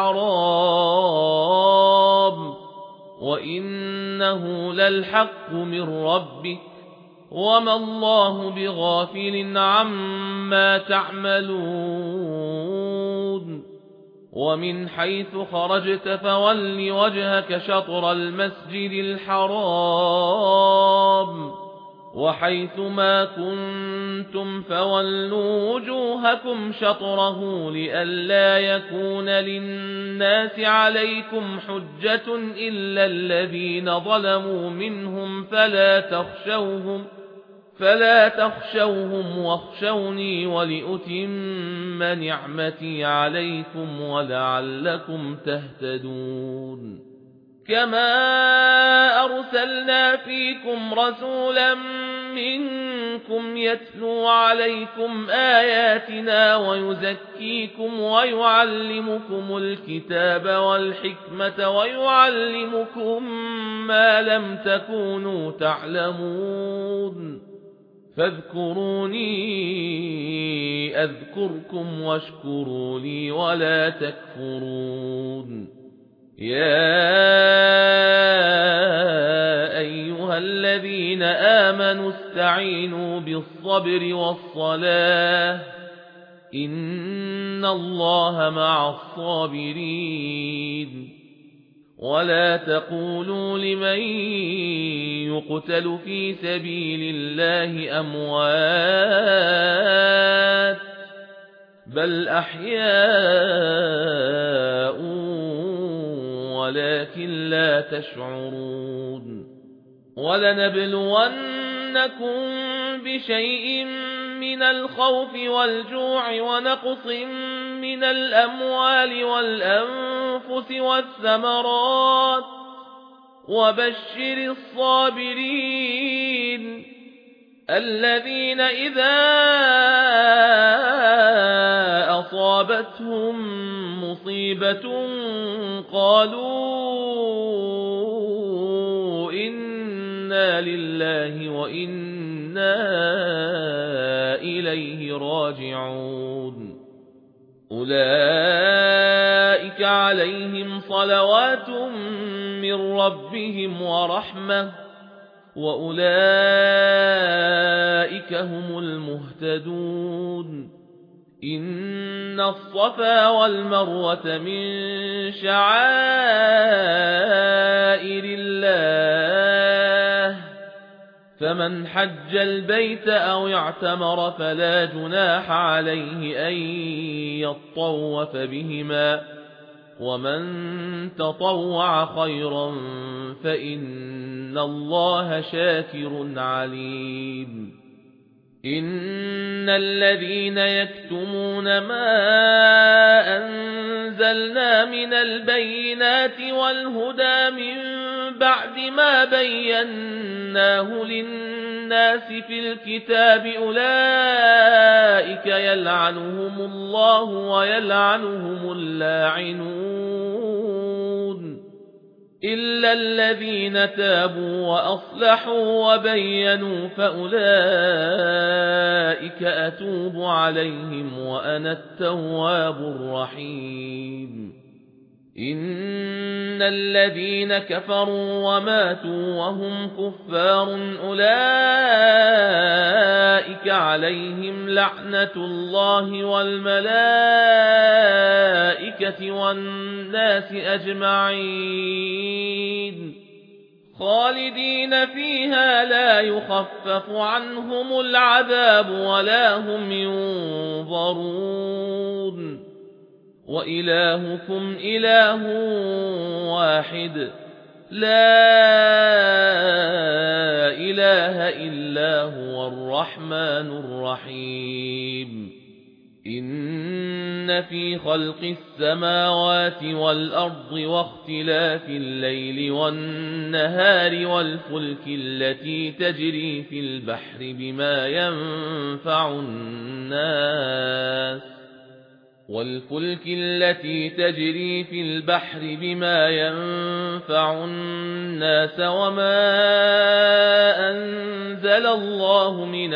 الحرام وإنه للحق من ربك وما الله بغافل عما تعملون ومن حيث خرجت فول وجهك شطر المسجد الحرام وحيث ما كنتم فولوا وجوهكم شطره لئلا يكون للناس عليكم حجة إلا الذين ظلموا منهم فلا تخشوهم فلا تخشوهم واخشوني ولأتم نعمتي عليكم ولعلكم تهتدون كما أرسلنا فيكم رسولا منكم يتلو عليكم آياتنا ويزكيكم ويعلمكم الكتاب والحكمة ويعلمكم ما لم تكونوا تعلمون فاذكروني أذكركم واشكروا لي ولا تكفرون يا أيها الذين آمنوا استعينوا بالصبر والصلاة إن الله مع الصابرين ولا تقولوا لمن يقتل في سبيل الله أموات بل أحياء ولكن لا تشعرون ولنبلونكم بشيء من الخوف والجوع ونقص من الأموال والأنفس والثمرات وبشر الصابرين الذين إذا أصابتهم مصيبة قالوا إنا لله وإنا إليه راجعون أولئك عليهم صلوات من ربهم ورحمة وأولئك هم المهتدون إن الصفا والمروة من شعائر الله فمن حج البيت أو اعتمر فلا جناح عليه أن يطوف بهما ومن تطوع خيرا فإن الله شاكر عليم إن الذين يكتمون ما أنزلنا من البينات والهدى من بعد ما بيناه للناس في الكتاب أولئك يلعنهم الله ويلعنهم اللاعنون إلا الذين تابوا وأصلحوا وبينوا فأولئك أتوب عليهم وأنا التواب الرحيم إن الذين كفروا وماتوا وهم كفار أولئك عليهم لعنة الله والملائكة والناس أجمعين خالدين فيها لا يخفف عنهم العذاب ولا هم ينظرون وإلهكم إله واحد لا إله إلا هو الرحمن الرحيم إن في خلق السماوات والأرض واختلاف الليل والنهار والفلك التي تجري في البحر بما ينفع الناس والفلك التي تجري في البحر بما ينفع الناس وما أنزل الله من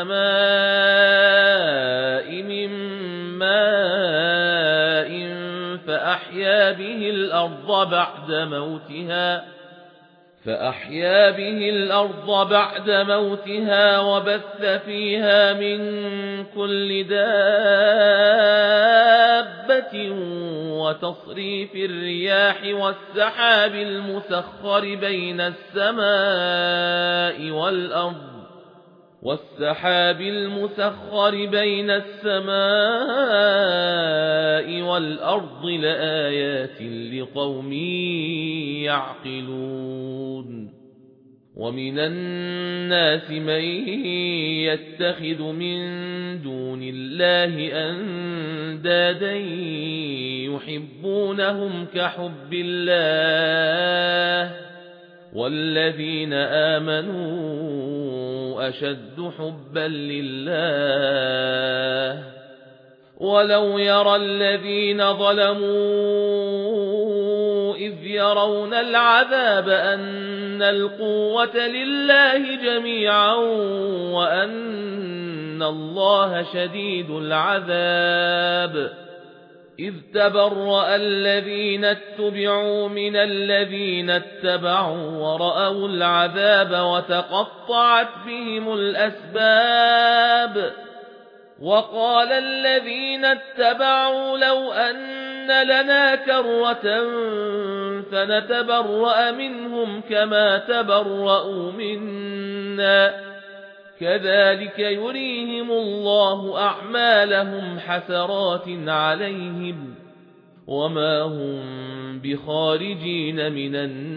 السماء من ماء فأحيا به الأرض بعد موتها فأحيا به الأرض بعد موتها وبث فيها من كل دابة وتصريف الرياح والسحاب المسخر بين السماء والأرض والسحاب المسخر بين السماء والأرض لآيات لقوم يعقلون ومن الناس من يتخذ من دون الله أندادا يحبونهم كحب الله والذين آمنوا أشد حبا لله ولو يرى الذين ظلموا إذ يرون العذاب أن القوة لله جميعا وأن الله شديد العذاب إذ تبرأ الذين اتبعوا من الذين اتبعوا ورأوا العذاب وتقطعت بهم الأسباب وقال الذين اتبعوا لو أن لنا كرة فنتبرأ منهم كما تبرأوا منا كذلك يريهم الله أعمالهم حسرات عليهم وما هم بخارجين من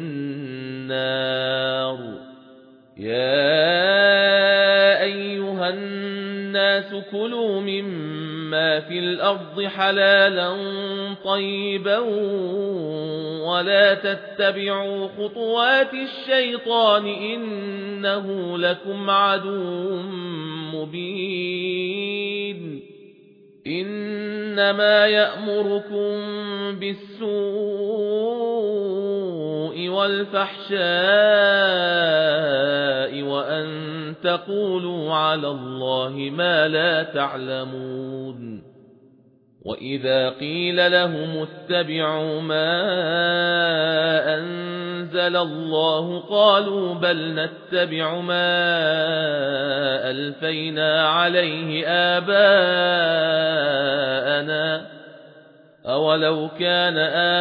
النار يا أيها الناس كلوا مما في الأرض حلالا طيبا ولا تتبعوا خطوات الشيطان إنه لكم عدو مبين إنما يأمركم بالسوء والفحشاء وأن تقولوا على الله ما لا تعلمون وإذا قيل لهم اتبعوا ما أنزل الله قالوا بل نتبع ما ألفينا عليه آباءنا أولو كان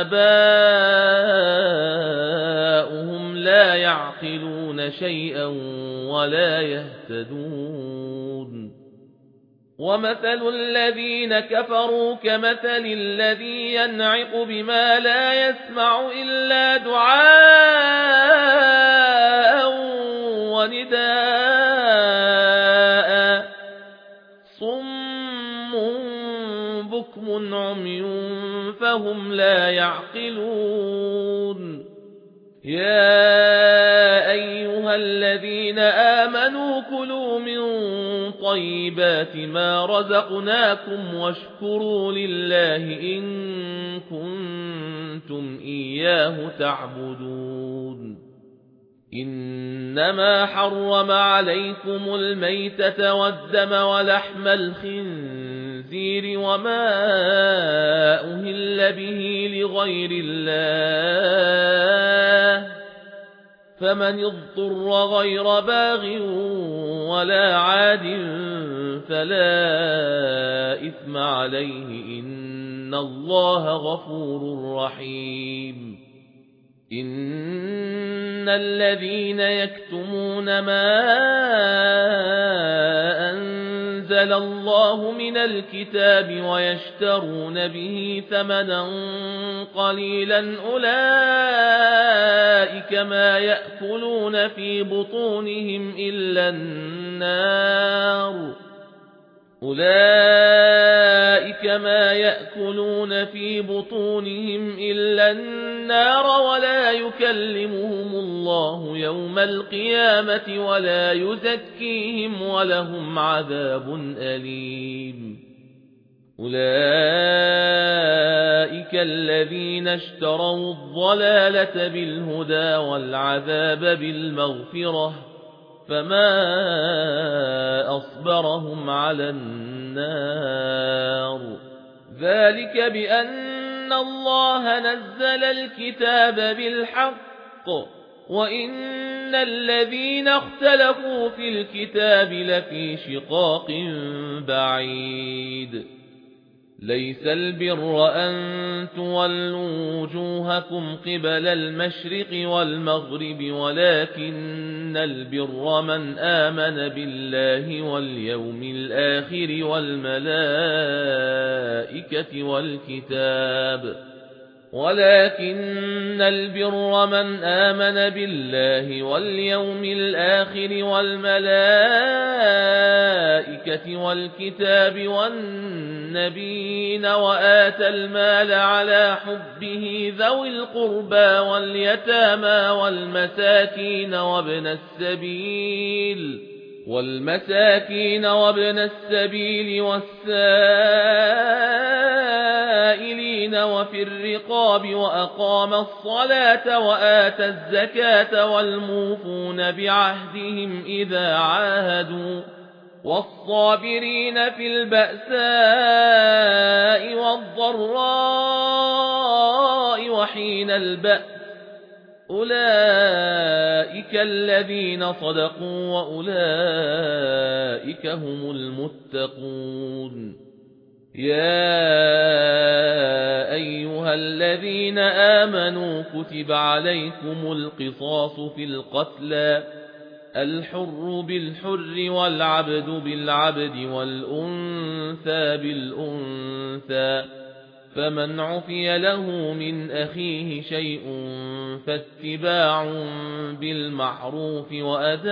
آباؤهم لا يعقلون شيئا ولا يهتدون ومثل الذين كفروا كمثل الذي ينعق بما لا يسمع إلا دعاء ونداء صم بكم عمي فهم لا يعقلون يا أيها الذين آمنوا كلوا من طيبات ما رزقناكم واشكروا لله إن كنتم إياه تعبدون إنما حرم عليكم الميتة والدم ولحم الخنزير وما أهل به لغير الله فمن اضطر غير باغ ولا عاد فلا إثم عليه إن الله غفور رحيم إن الذين يكتمون ما أنزل الله من الكتاب ويشترون به ثمنا قليلا أولئك ما يأكلون في بطونهم إلا النار أولئك أولئك ما يأكلون في بطونهم إلا النار ولا يكلمهم الله يوم القيامة ولا يزكيهم ولهم عذاب أليم أولئك الذين اشتروا الضلالة بالهدى والعذاب بالمغفرة فما أصبرهم على النار ذلك بأن الله نزل الكتاب بالحق وإن الذين اختلفوا في الكتاب لفي شقاق بعيد ليس البر أن تولوا وجوهكم قبل المشرق والمغرب ولكن البر من آمن بالله واليوم الآخر والملائكة والكتاب ولكن البر من آمن بالله واليوم الآخر والملائكة والكتاب والنبيين وآتى المال على حبه ذوي القربى واليتامى والمساكين وابن السبيل والمساكين وابن السبيل والسائلين وفي الرقاب وأقام الصلاة وآتى الزكاة والموفون بعهدهم إذا عاهدوا والصابرين في البأساء والضراء وحين البأس أولئك الذين صدقوا وأولئك هم المتقون يا أيها الذين آمنوا كتب عليكم القصاص في القتلى الحر بالحر والعبد بالعبد والأنثى بالأنثى فمن عفي له من أخيه شيء فاتباع بالمعروف وأداء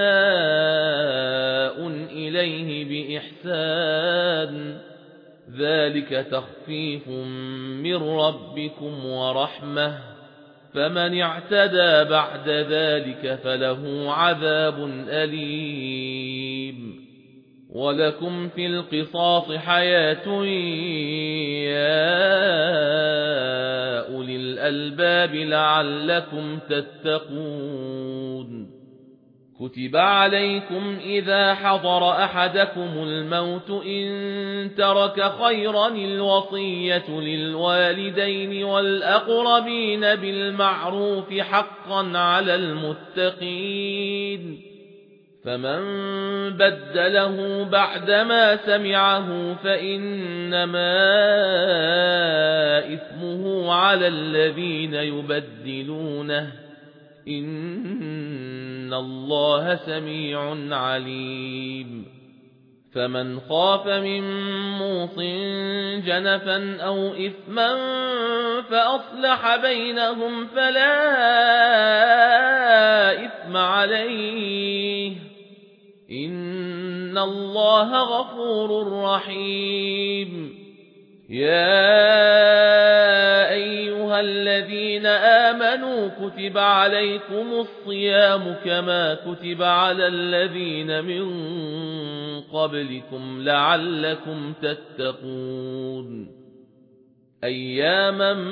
إليه بإحسان ذلك تخفيف من ربكم ورحمة فمن اعتدى بعد ذلك فله عذاب أليم ولكم في القصاص حياة يا أولي الألباب لعلكم تتقون كتب عليكم إذا حضر أحدكم الموت إن ترك خيرا الوصية للوالدين والأقربين بالمعروف حقا على المتقين فمن بدله بعدما سمعه فإنما إثمه على الذين يبدلونه إن الله سميع عليم فمن خاف من موص جنفا أو إثما فأصلح بينهم فلا إثم عليه إن الله غفور رحيم يا أيها الذين آمنوا كتب عليكم الصيام كما كتب على الذين من قبلكم لعلكم تتقون أياما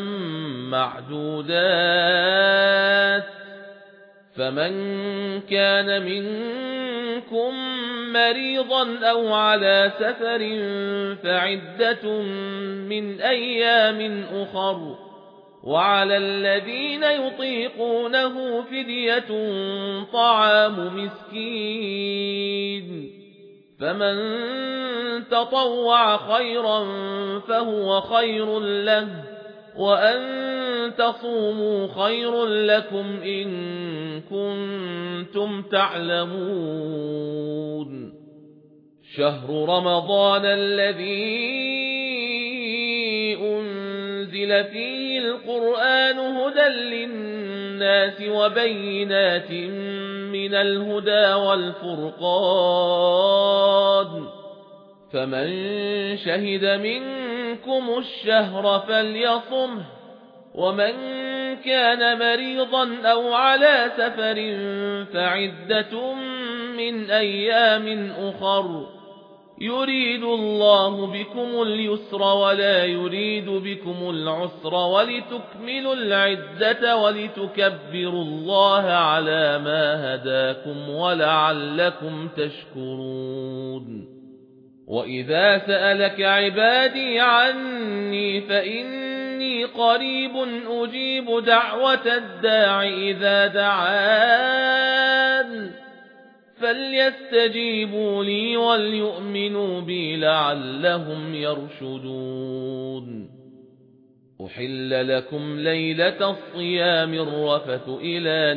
معدودات فمن كان منكم مريضا أو على سفر فعدة من أيام أخر وعلى الذين يطيقونه فدية طعام مسكين فمن تطوع خيرا فهو خير له وأن تصوموا خير لكم إن كنتم تعلمون شهر رمضان الذي أنزل فيه القرآن هدى للناس وبينات من الهدى والفرقان فمن شهد منكم الشهر فليصمه، ومن كان مريضا أو على سفر فعدة من أيام أخر، يريد الله بكم اليسر ولا يريد بكم العسر ولتكملوا العدة ولتكبروا الله على ما هداكم ولعلكم تشكرون. وإذا سألك عبادي عني فإني قريب أجيب دعوة الداع إذا دعان، فليستجيبوا لي وليؤمنوا بي لعلهم يرشدون. أحل لكم ليلة الصيام الرفث إلى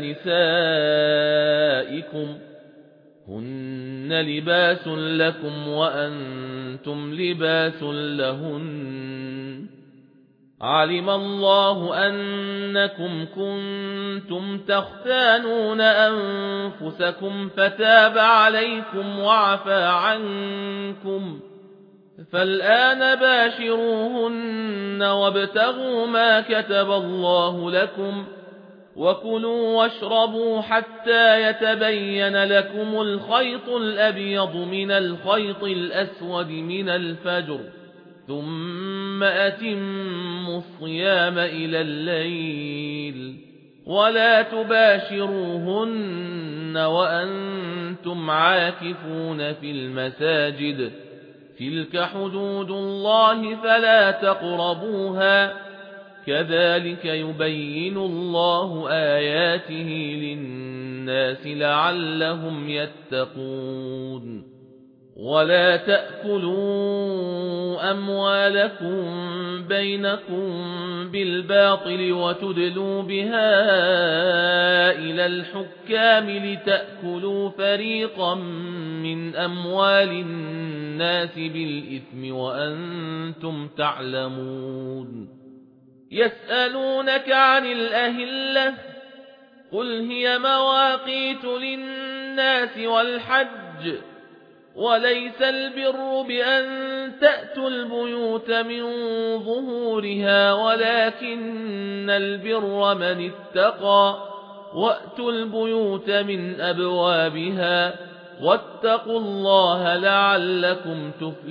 نسائكم، هن لباس لكم وأنتم لباس لهن، علم الله أنكم كنتم تختانون أنفسكم فتاب عليكم وعفى عنكم، فالآن باشروهن وابتغوا ما كتب الله لكم، وكلوا واشربوا حتى يتبين لكم الخيط الأبيض من الخيط الأسود من الفجر، ثم أتموا الصيام إلى الليل، ولا تباشروهن وأنتم عاكفون في المساجد، تلك حدود الله فلا تقربوها، كذلك يبين الله آياته للناس لعلهم يتقون. ولا تأكلوا أموالكم بينكم بالباطل وتدلوا بها إلى الحكام لتأكلوا فريقا من أموال الناس بالإثم وأنتم تعلمون. يسألونك عن الأهلة، قل هي مواقيت للناس والحج، وليس البر بأن تأتوا البيوت من ظهورها ولكن البر من اتقى، وأتوا البيوت من أبوابها، واتقوا الله لعلكم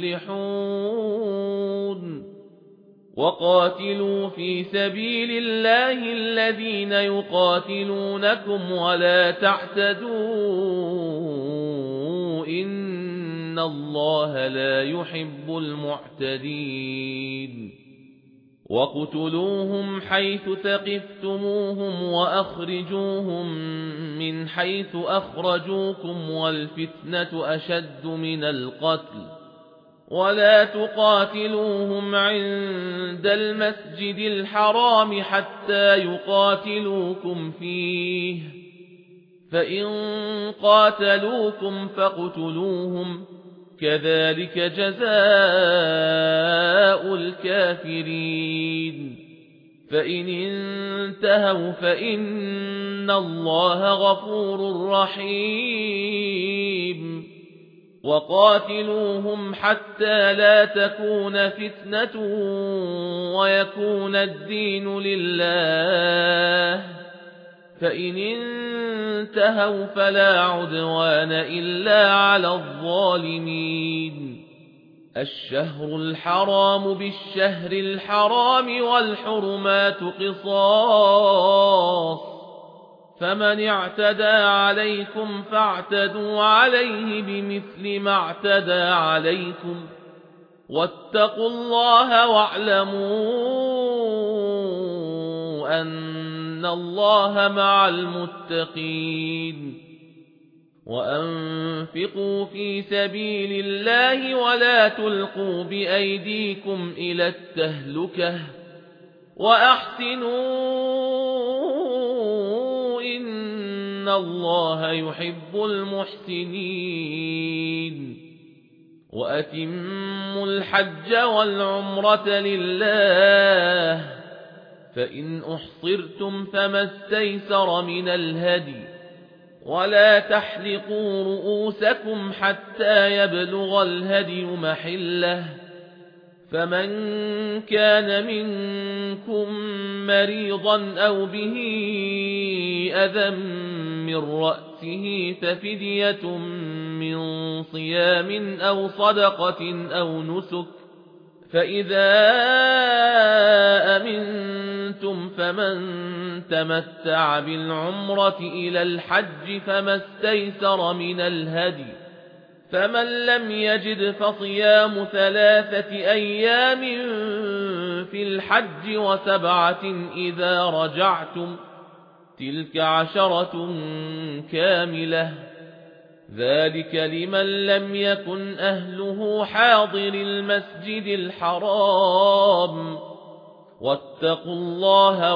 تفلحون. وقاتلوا في سبيل الله الذين يقاتلونكم ولا تعتدوا إن الله لا يحب المعتدين. وقتلوهم حيث ثقفتموهم وأخرجوهم من حيث أخرجوكم والفتنة أشد من القتل، ولا تقاتلوهم عند المسجد الحرام حتى يقاتلوكم فيه، فإن قاتلوكم فاقتلوهم، كذلك جزاء الكافرين. فإن انتهوا فإن الله غفور رحيم. وقاتلوهم حتى لا تكون فتنة ويكون الدين لله، فإن انتهوا فلا عدوان إلا على الظالمين. الشهر الحرام بالشهر الحرام والحرمات قصاص، فمن اعتدى عليكم فاعتدوا عليه بمثل ما اعتدى عليكم، واتقوا الله واعلموا أن الله مع المتقين. وأنفقوا في سبيل الله ولا تلقوا بأيديكم إلى التهلكة، وأحسنوا إن الله يحب المحسنين. وأتموا الحج والعمرة لله، فإن أحصرتم فما استيسر من الهدي، ولا تحلقوا رؤوسكم حتى يبلغ الهدي محله فمن كان منكم مريضا أو به أذى من رأسه ففدية من صيام أو صدقة أو نسك فإذا أمنتم فمن تمتع بالعمرة إلى الحج فما استيسر من الهدي فمن لم يجد فصيام ثلاثة أيام في الحج وسبعة إذا رجعتم تلك عشرة كاملة ذلك لمن لم يكن أهله حاضر المسجد الحرام واتقوا الله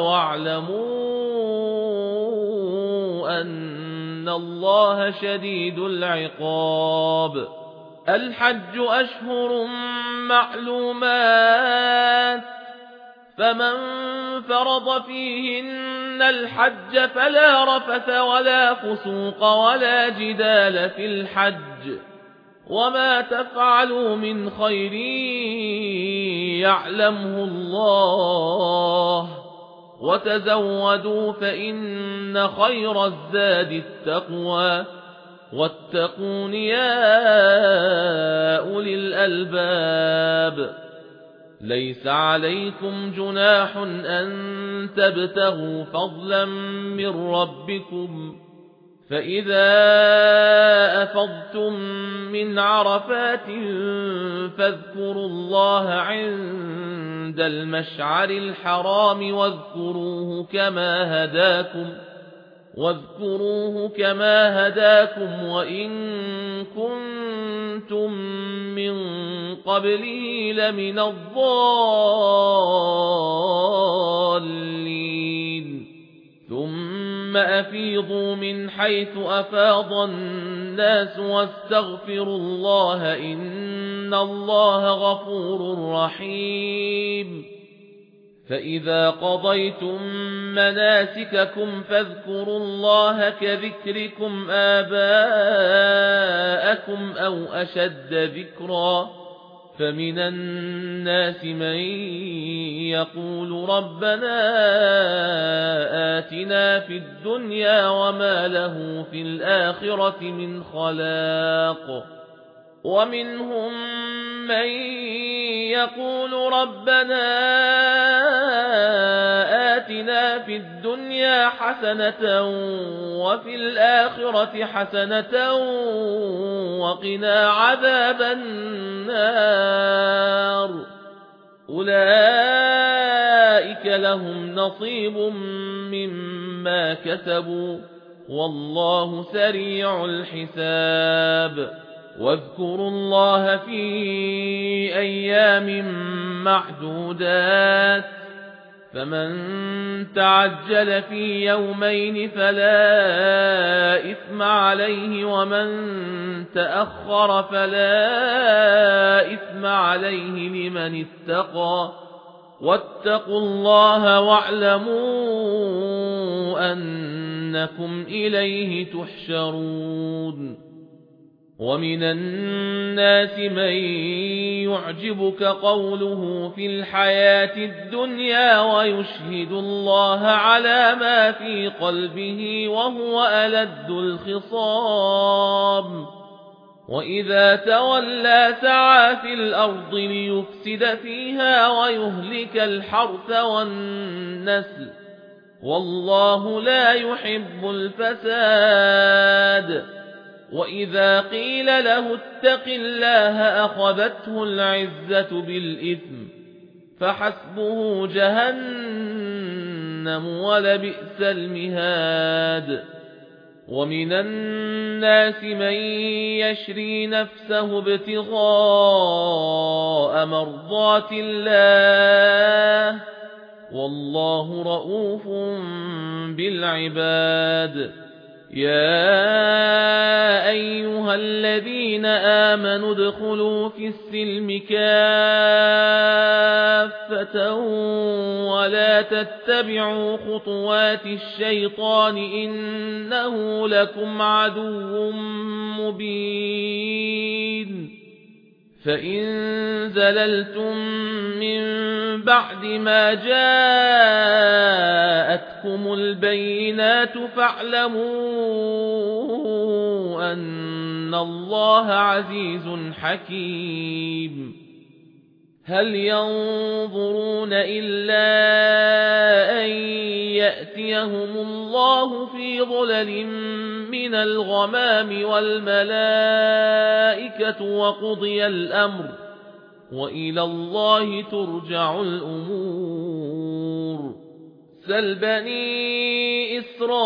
واعلموا أن الله شديد العقاب الحج أشهر معلومات فمن فرض فيهن الحج فلا رفث ولا فسوق ولا جدال في الحج وما تفعلوا من خير يعلمه الله وتزودوا فإن خير الزاد التقوى واتقون يا أولي الألباب ليس عليكم جناح أن تبتغوا فضلا من ربكم فإذا أفضتم من عرفات فاذكروا الله عند المشعر الحرام واذكروه كما هداكم واذكروه كما هداكم وإن كنتم من قبله لمن الضالين ثم أفيضوا من حيث أفاض الناس واستغفروا الله إن الله غفور رحيم فإذا قضيتم مناسككم فاذكروا الله كذكركم آباءكم أو أشد ذكرا فمن الناس من يقول ربنا آتنا في الدنيا وما له في الآخرة من خلاق ومنهم من يقول ربنا آتنا في الدنيا حسنة وفي الآخرة حسنة وقنا عذاب النار أولئك لهم نصيب مما كسبوا والله سريع الحساب واذكروا الله في أيام معدودات فمن تعجل في يومين فلا إثم عليه ومن تأخر فلا إثم عليه لمن اتقى واتقوا الله واعلموا أنكم إليه تحشرون ومن الناس من يعجبك قوله في الحياة الدنيا ويشهد الله على ما في قلبه وهو ألد الخصام وإذا تولى سعى في الأرض ليفسد فيها ويهلك الحرث والنسل والله لا يحب الفساد وإذا قيل له اتق الله أخذته العزة بالإثم فحسبه جهنم ولبئس المهاد ومن الناس من يشري نفسه ابتغاء مرضات الله والله رؤوف بالعباد يا أيها الذين آمنوا ادخلوا في السلم كافة ولا تتبعوا خطوات الشيطان إنه لكم عدو مبين فإن زللتم من بعد ما جاءتكم البينات فاعلموا أن الله عزيز حكيم هل ينظرون إلا أن يأتيهم الله في ظلل من الغمام والملائكة وقضي الأمر وإلى الله ترجع الأمور سل بني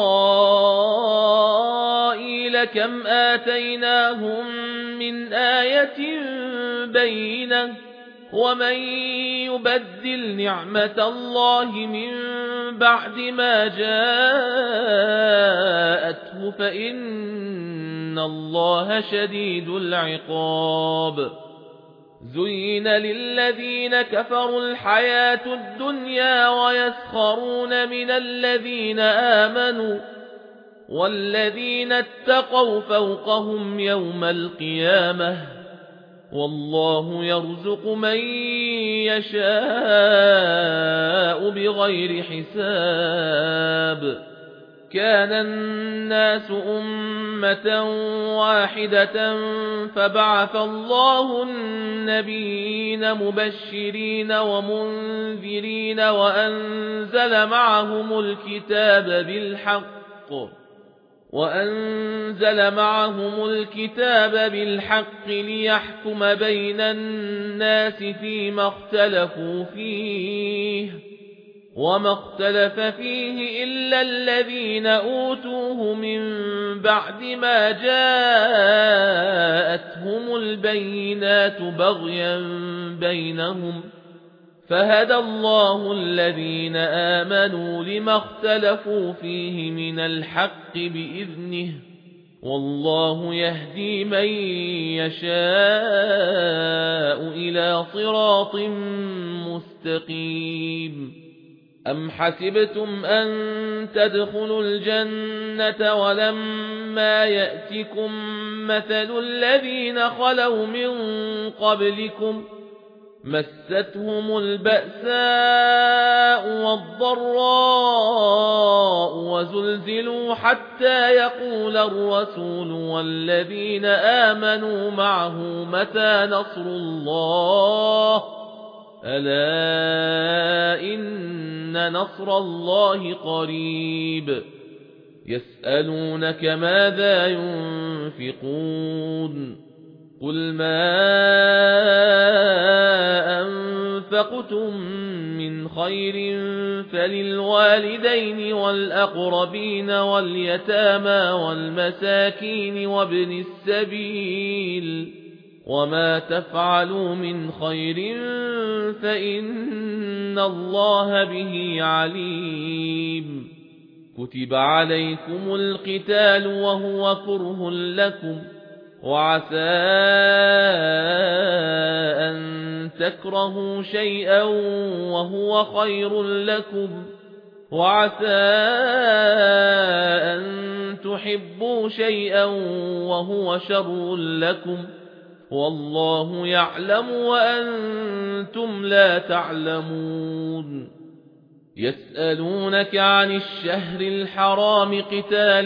إسرائيل كم آتيناهم من آية بينة ومن يبدل نعمة الله من بعد ما جاءته فإن الله شديد العقاب زين للذين كفروا الحياة الدنيا ويسخرون من الذين آمنوا والذين اتقوا فوقهم يوم القيامة والله يرزق من يشاء بغير حساب كان الناس أمة واحدة فبعث الله النبيين مبشرين ومنذرين وأنزل معهم الكتاب بالحق وأنزل معهم الكتاب بالحق ليحكم بين الناس فيما اختلفوا فيه وما اختلف فيه إلا الذين أوتوه من بعد ما جاءتهم البينات بغيا بينهم فهدى الله الذين آمنوا لما اختلفوا فيه من الحق بإذنه والله يهدي من يشاء إلى صراط مستقيم أم حسبتم أن تدخلوا الجنة ولما يأتكم مثل الذين خلوا من قبلكم مستهم البأساء والضراء وزلزلوا حتى يقول الرسول والذين آمنوا معه متى نصر الله ألا إن نصر الله قريب يسألونك ماذا ينفقون قل ما أنفقتم من خير فللوالدين والأقربين واليتامى والمساكين وابن السبيل وما تفعلوا من خير فإن الله به عليم كتب عليكم القتال وهو كره لكم وعسى أن تكرهوا شيئا وهو خير لكم وعسى أن تحبوا شيئا وهو شر لكم والله يعلم وأنتم لا تعلمون يسألونك عن الشهر الحرام قتال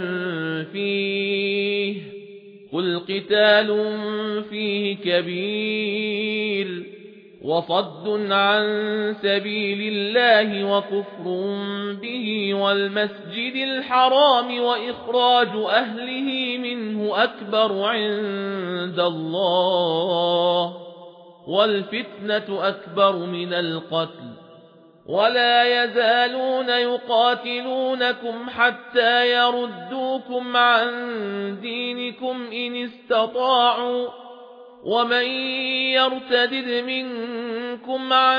فيه قل قتال فيه كبير وصد عن سبيل الله وكفر به والمسجد الحرام وإخراج أهله منه أكبر عند الله والفتنة أكبر من القتل ولا يزالون يقاتلونكم حتى يردوكم عن دينكم إن استطاعوا ومن يرتدد منكم عن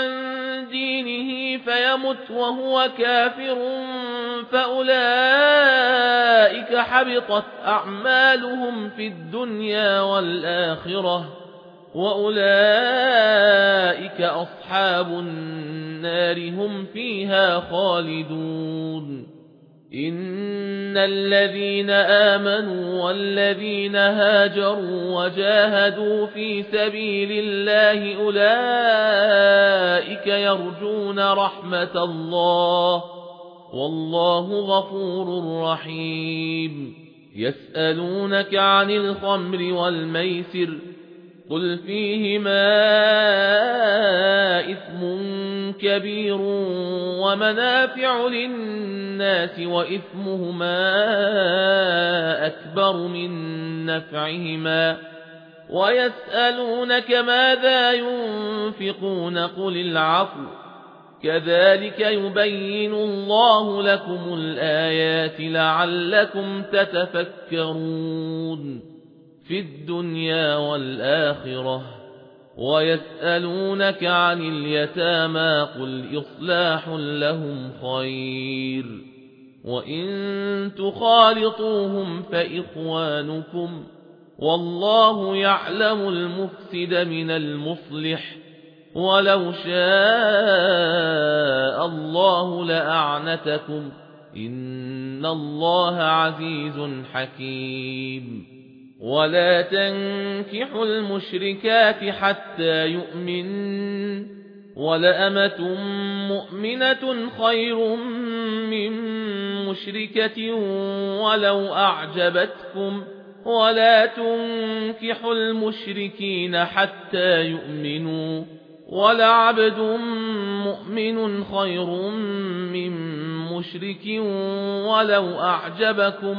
دينه فيمت وهو كافر فأولئك حبطت أعمالهم في الدنيا والآخرة وأولئك أصحاب النار هم فيها خالدون إن الذين آمنوا والذين هاجروا وجاهدوا في سبيل الله أولئك يرجون رحمة الله والله غفور رحيم يسألونك عن الخمر والميسر قل فيهما إثم كبير ومنافع للناس وإثمهما أكبر من نفعهما ويسألونك ماذا ينفقون قل العفو كذلك يبين الله لكم الآيات لعلكم تتفكرون في الدنيا والآخرة ويسألونك عن اليتامى قل إصلاح لهم خير وإن تخالطوهم فإخوانكم والله يعلم المفسد من المصلح ولو شاء الله لأعنتكم إن الله عزيز حكيم ولا تنكحوا المشركات حتى يؤمن ولأمة مؤمنة خير من مشركة ولو أعجبتكم ولا تنكحوا المشركين حتى يؤمنوا ولعبد مؤمن خير من مشرك ولو أعجبكم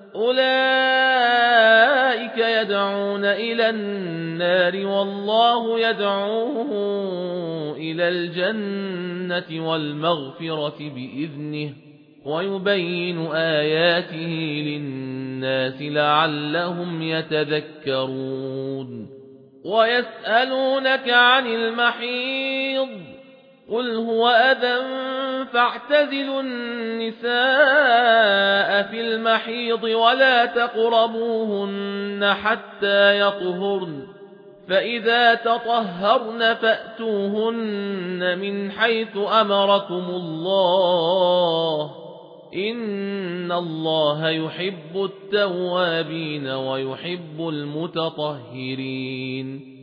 أولئك يدعون إلى النار والله يدعو إلى الجنة والمغفرة بإذنه ويبين آياته للناس لعلهم يتذكرون ويسألونك عن المحيض قل هو أذى فاعتزلوا النساء في المحيض ولا تقربوهن حتى يطهرن فإذا تطهرن فأتوهن من حيث أمركم الله إن الله يحب التوابين ويحب المتطهرين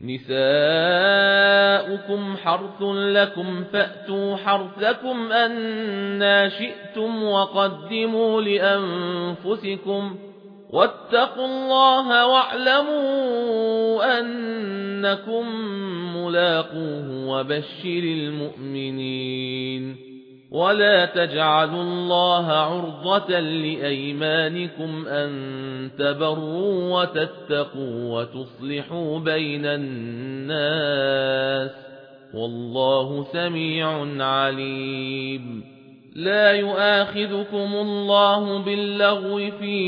نساؤكم حرث لكم فأتوا حرثكم أنى شئتم وقدموا لأنفسكم واتقوا الله واعلموا أنكم ملاقوه وبشر المؤمنين ولا تجعلوا الله عرضة لأيمانكم أن تبروا وتتقوا وتصلحوا بين الناس والله سميع عليم لا يؤاخذكم الله باللغو في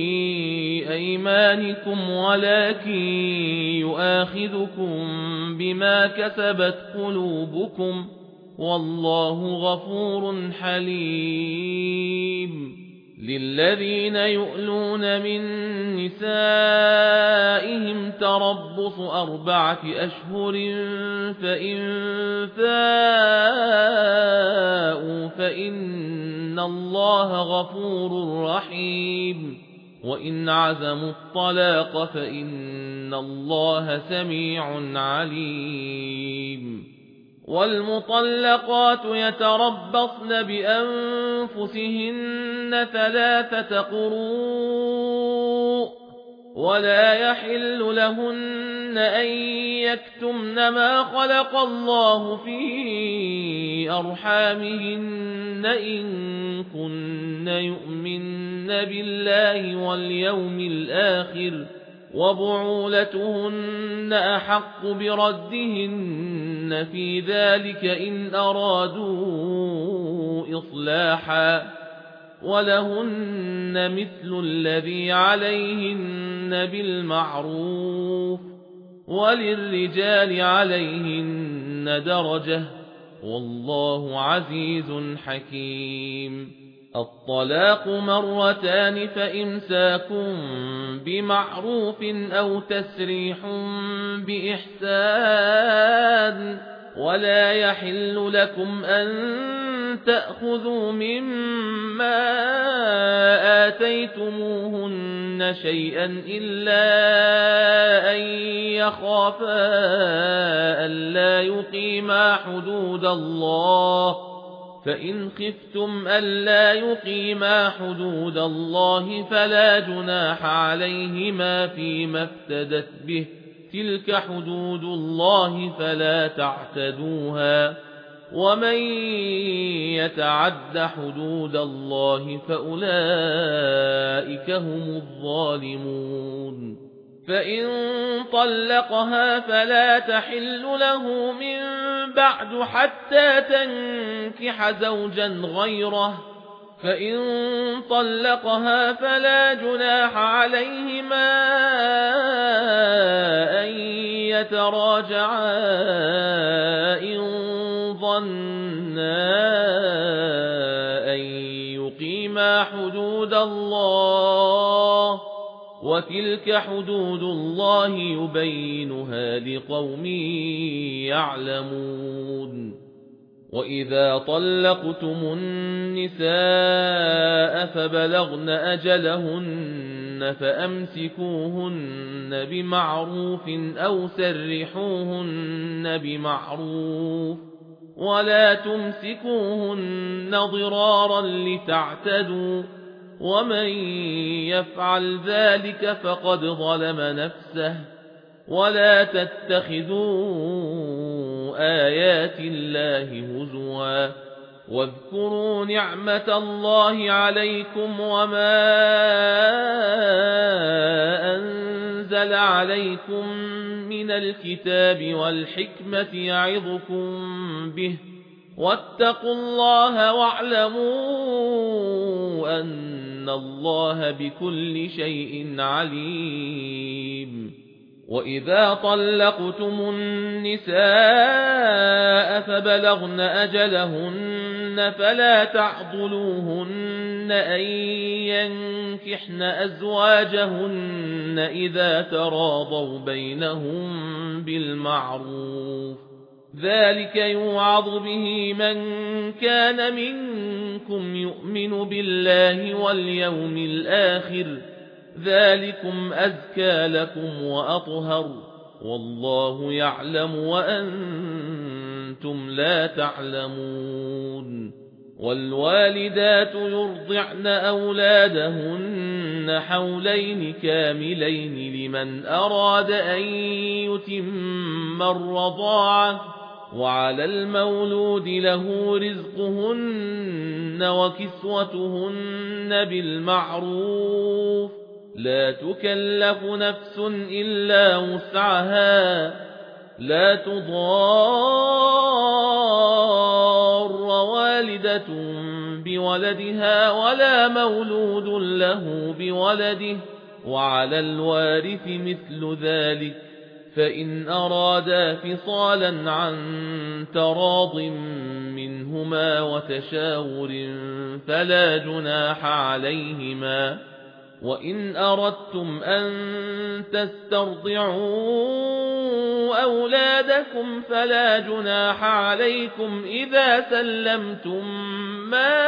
أيمانكم ولكن يؤاخذكم بما كسبت قلوبكم والله غفور حليم للذين يؤلون من نسائهم تربص أربعة أشهر فإن فاءوا فإن الله غفور رحيم وإن عزموا الطلاق فإن الله سميع عليم والمطلقات يتربصن بأنفسهن ثلاثة قروء ولا يحل لهن أن يكتمن ما خلق الله في أرحامهن إن كن يؤمن بالله واليوم الآخر وبعولتهن أحق بردهن في ذلك إن أرادوا إصلاحا ولهن مثل الذي عليهن بالمعروف وللرجال عليهن درجة والله عزيز حكيم الطلاق مرتان فإمساك بمعروف أو تسريح بإحسان ولا يحل لكم أن تأخذوا مما آتيتموهن شيئا إلا أن يخافا ألا يقيما حدود الله فإن خفتم ألا يقيما حدود الله فلا جناح عليهما فيما افتدت به تلك حدود الله فلا تعتدوها ومن يتعد حدود الله فأولئك هم الظالمون فإن طلقها فلا تحل له من بعد حتى تنكح زوجا غيره فإن طلقها فلا جناح عليهما أن يتراجعا إن ظنا أن يقيما حدود الله وتلك حدود الله يبينها لقوم يعلمون وإذا طلقتم النساء فبلغن أجلهن فأمسكوهن بمعروف أو سرحوهن بمعروف ولا تمسكوهن ضرارا لتعتدوا ومن يفعل ذلك فقد ظلم نفسه ولا تتخذوا آيات الله هزوا واذكروا نعمة الله عليكم وما أنزل عليكم من الكتاب والحكمة يعظكم به واتقوا الله واعلموا أن الله بكل شيء عليم وإذا طلقتم النساء فبلغن أجلهن فلا تعضلوهن أن ينكحن أزواجهن إذا تراضوا بينهم بالمعروف ذلك يوعظ به من كان منكم يؤمن بالله واليوم الآخر ذلكم أزكى لكم وأطهر والله يعلم وأنتم لا تعلمون والوالدات يرضعن أولادهن حولين كاملين لمن أراد أن يتم الرضاعة وعلى المولود له رزقهن وكسوتهن بالمعروف لا تكلف نفس إلا وسعها لا تضار والدة بولدها ولا مولود له بولده وعلى الوارث مثل ذلك فإن أرادا فصالا عن تراض منهما وتشاور فلا جناح عليهما وإن أردتم أن تسترضعوا أولادكم فلا جناح عليكم إذا سلمتم ما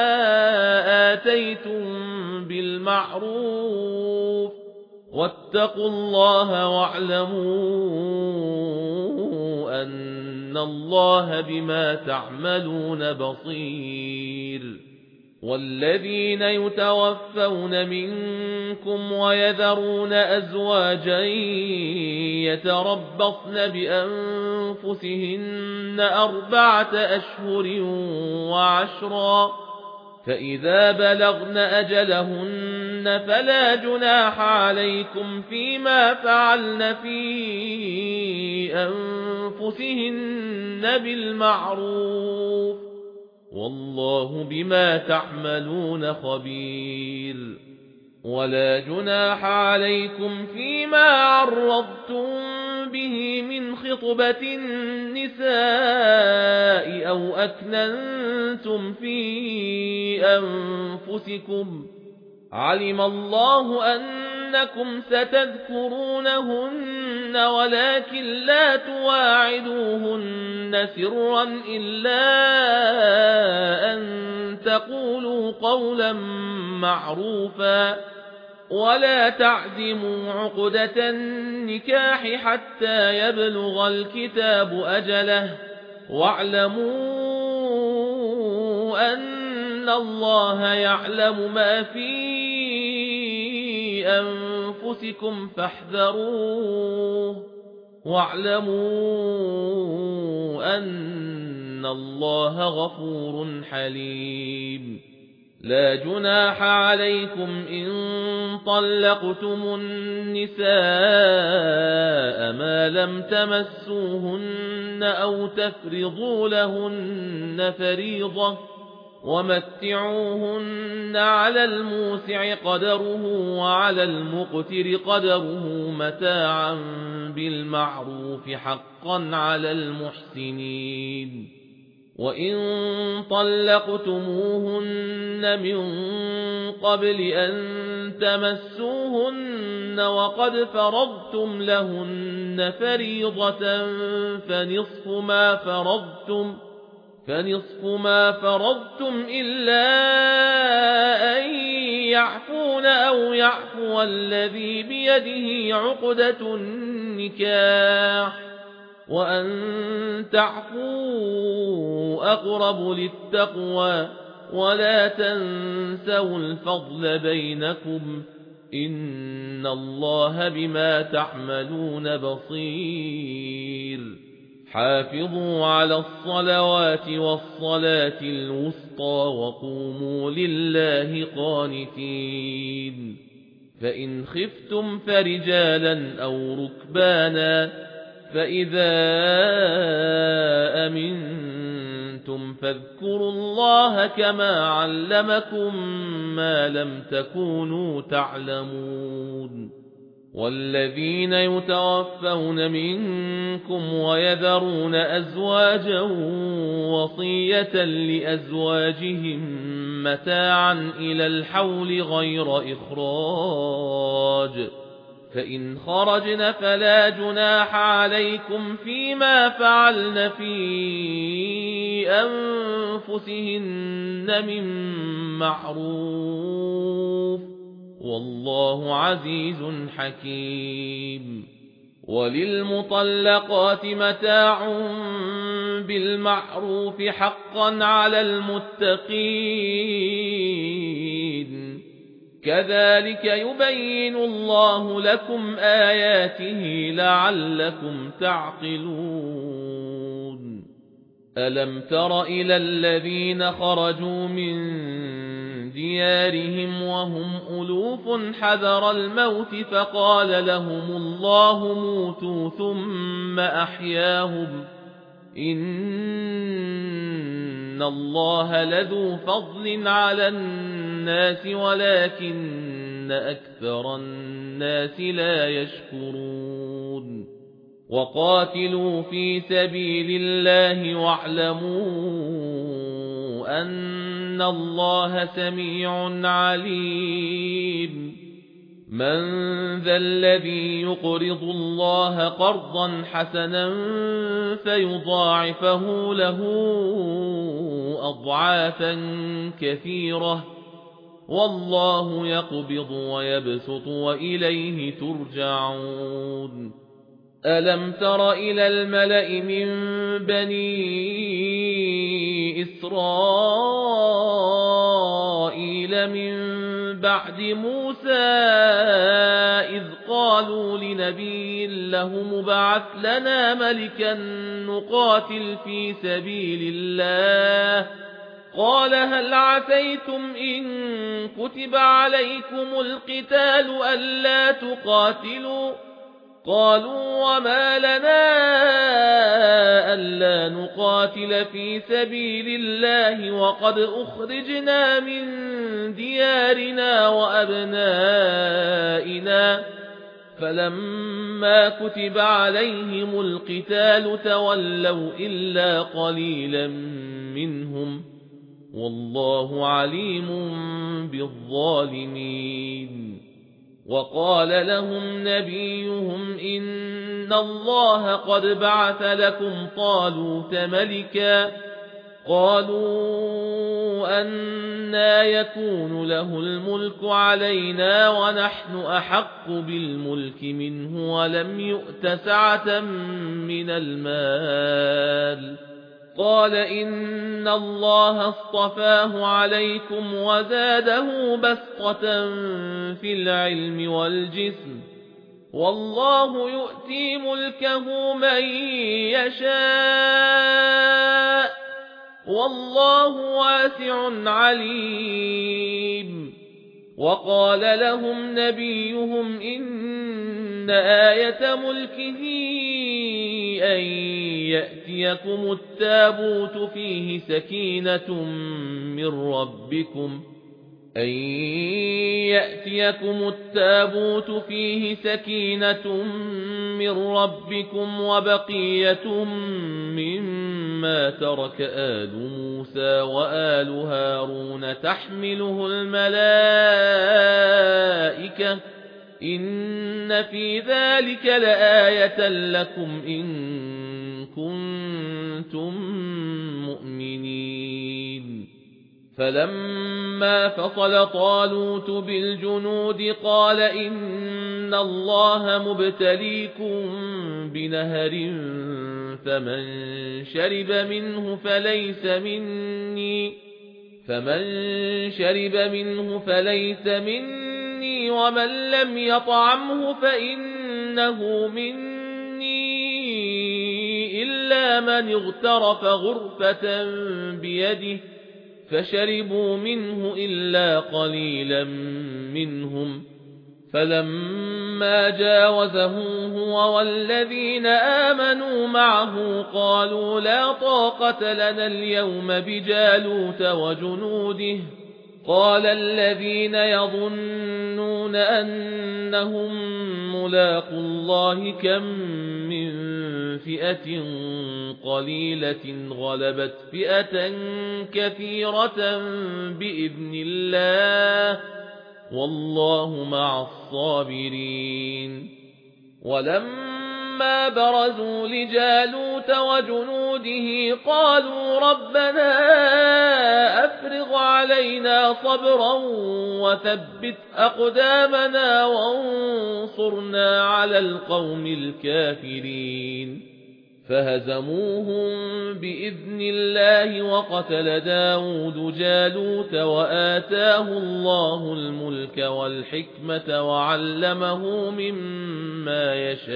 آتيتم بالمعروف واتقوا الله واعلموا أن الله بما تعملون بصير والذين يتوفون منكم ويذرون أزواجا يتربصن بأنفسهن أربعة أشهر وعشرا فإذا بلغن أجلهن فلا جناح عليكم فيما فعلن في أنفسهن بالمعروف والله بما تعملون خبير ولا جناح عليكم فيما عرضتم به من خطبة النساء أو أكننتم في أنفسكم علم الله أنكم ستذكرونهن ولكن لا تواعدوهن سرا إلا أن تقولوا قولا معروفا ولا تعزموا عقدة النكاح حتى يبلغ الكتاب أجله واعلموا أن الله يعلم ما في أنفسكم فاحذروه واعلموا أن الله غفور حليم لا جناح عليكم إن طلقتم النساء ما لم تمسوهن أو تفرضوا لهن فريضة ومتعوهن على الموسع قدره وعلى المقتر قدره متاعا بالمعروف حقا على المحسنين وإن طلقتموهن من قبل أن تمسوهن وقد فرضتم لهن فريضة فنصف ما فرضتم فنصف ما فرضتم إلا أن يعفون أو يعفو الذي بيده عقدة النكاح وأن تعفوا أقرب للتقوى ولا تنسوا الفضل بينكم إن الله بما تعملون بصير حافظوا على الصلوات والصلاة الوسطى وقوموا لله قانتين فإن خفتم فرجالا أو ركبانا فإذا أمنتم فاذكروا الله كما علمكم ما لم تكونوا تعلمون والذين يتوفون منكم ويذرون أزواجا وصية لأزواجهم متاعا إلى الحول غير إخراج فإن خرجن فلا جناح عليكم فيما فعلن في أنفسهن من معروف والله عزيز حكيم وللمطلقات متاع بالمعروف حقا على المتقين كذلك يبين الله لكم آياته لعلكم تعقلون ألم تر إلى الذين خرجوا من ديارهم وهم ألوف حذر الموت فقال لهم الله موتوا ثم أحياهم إن الله لذو فضل على الناس ولكن أكثر الناس لا يشكرون وقاتلوا في سبيل الله واعلموا أن الله سميع عليم من ذا الذي يقرض الله قرضا حسنا فيضاعفه له أضعافا كثيرة والله يقبض ويبسط وإليه ترجعون ألم تر إلى الملأ من بني إسرائيل من بعد موسى إذ قالوا لنبي له مبعث لنا ملكا نقاتل في سبيل الله قال هل عسيتم إن كتب عليكم القتال ألا تقاتلوا قالوا وما لنا ألا نقاتل في سبيل الله وقد أخرجنا من ديارنا وأبنائنا فلما كتب عليهم القتال تولوا إلا قليلا منهم والله عليم بالظالمين وقال لهم نبيهم إن الله قد بعث لكم طالوت ملكا قالوا أنى يكون له الملك علينا ونحن أحق بالملك منه ولم يؤت سعة من المال قال إن الله اصطفاه عليكم وزاده بسطة في العلم والجسم والله يؤتي ملكه من يشاء والله واسع عليم وقال لهم نبيهم إن آية ملكه أن يأتيكم التابوت فيه سكينة من ربكم أن يأتيكم التابوت فيه سكينة من ربكم وبقية مما ترك آل موسى وآل هارون تحمله الملائكة إن في ذلك لآية لكم إن كنتم مؤمنين فلما فصل طالوت بالجنود قال إن الله مبتليكم بنهر فمن شرب منه فليس مني فمن شرب منه فليس مني ومن لم يطعمه فإنه مني إلا من اغترف غرفة بيده فشربوا منه إلا قليلا منهم فلما جاوزه هو والذين آمنوا معه قالوا لا طاقة لنا اليوم بجالوت وجنوده قال الذين يظنون أنهم ملاقوا الله كم من فئة قليلة غلبت فئة كثيرة بإذن الله والله مع الصابرين ولما برزوا لجالوت وجنوده قالوا ربنا أفرغ علينا صبرا وثبت أقدامنا وانصرنا على القوم الكافرين فهزموهم بإذن الله وقتل داود جالوت وآتاه الله الملك والحكمة وعلمه مما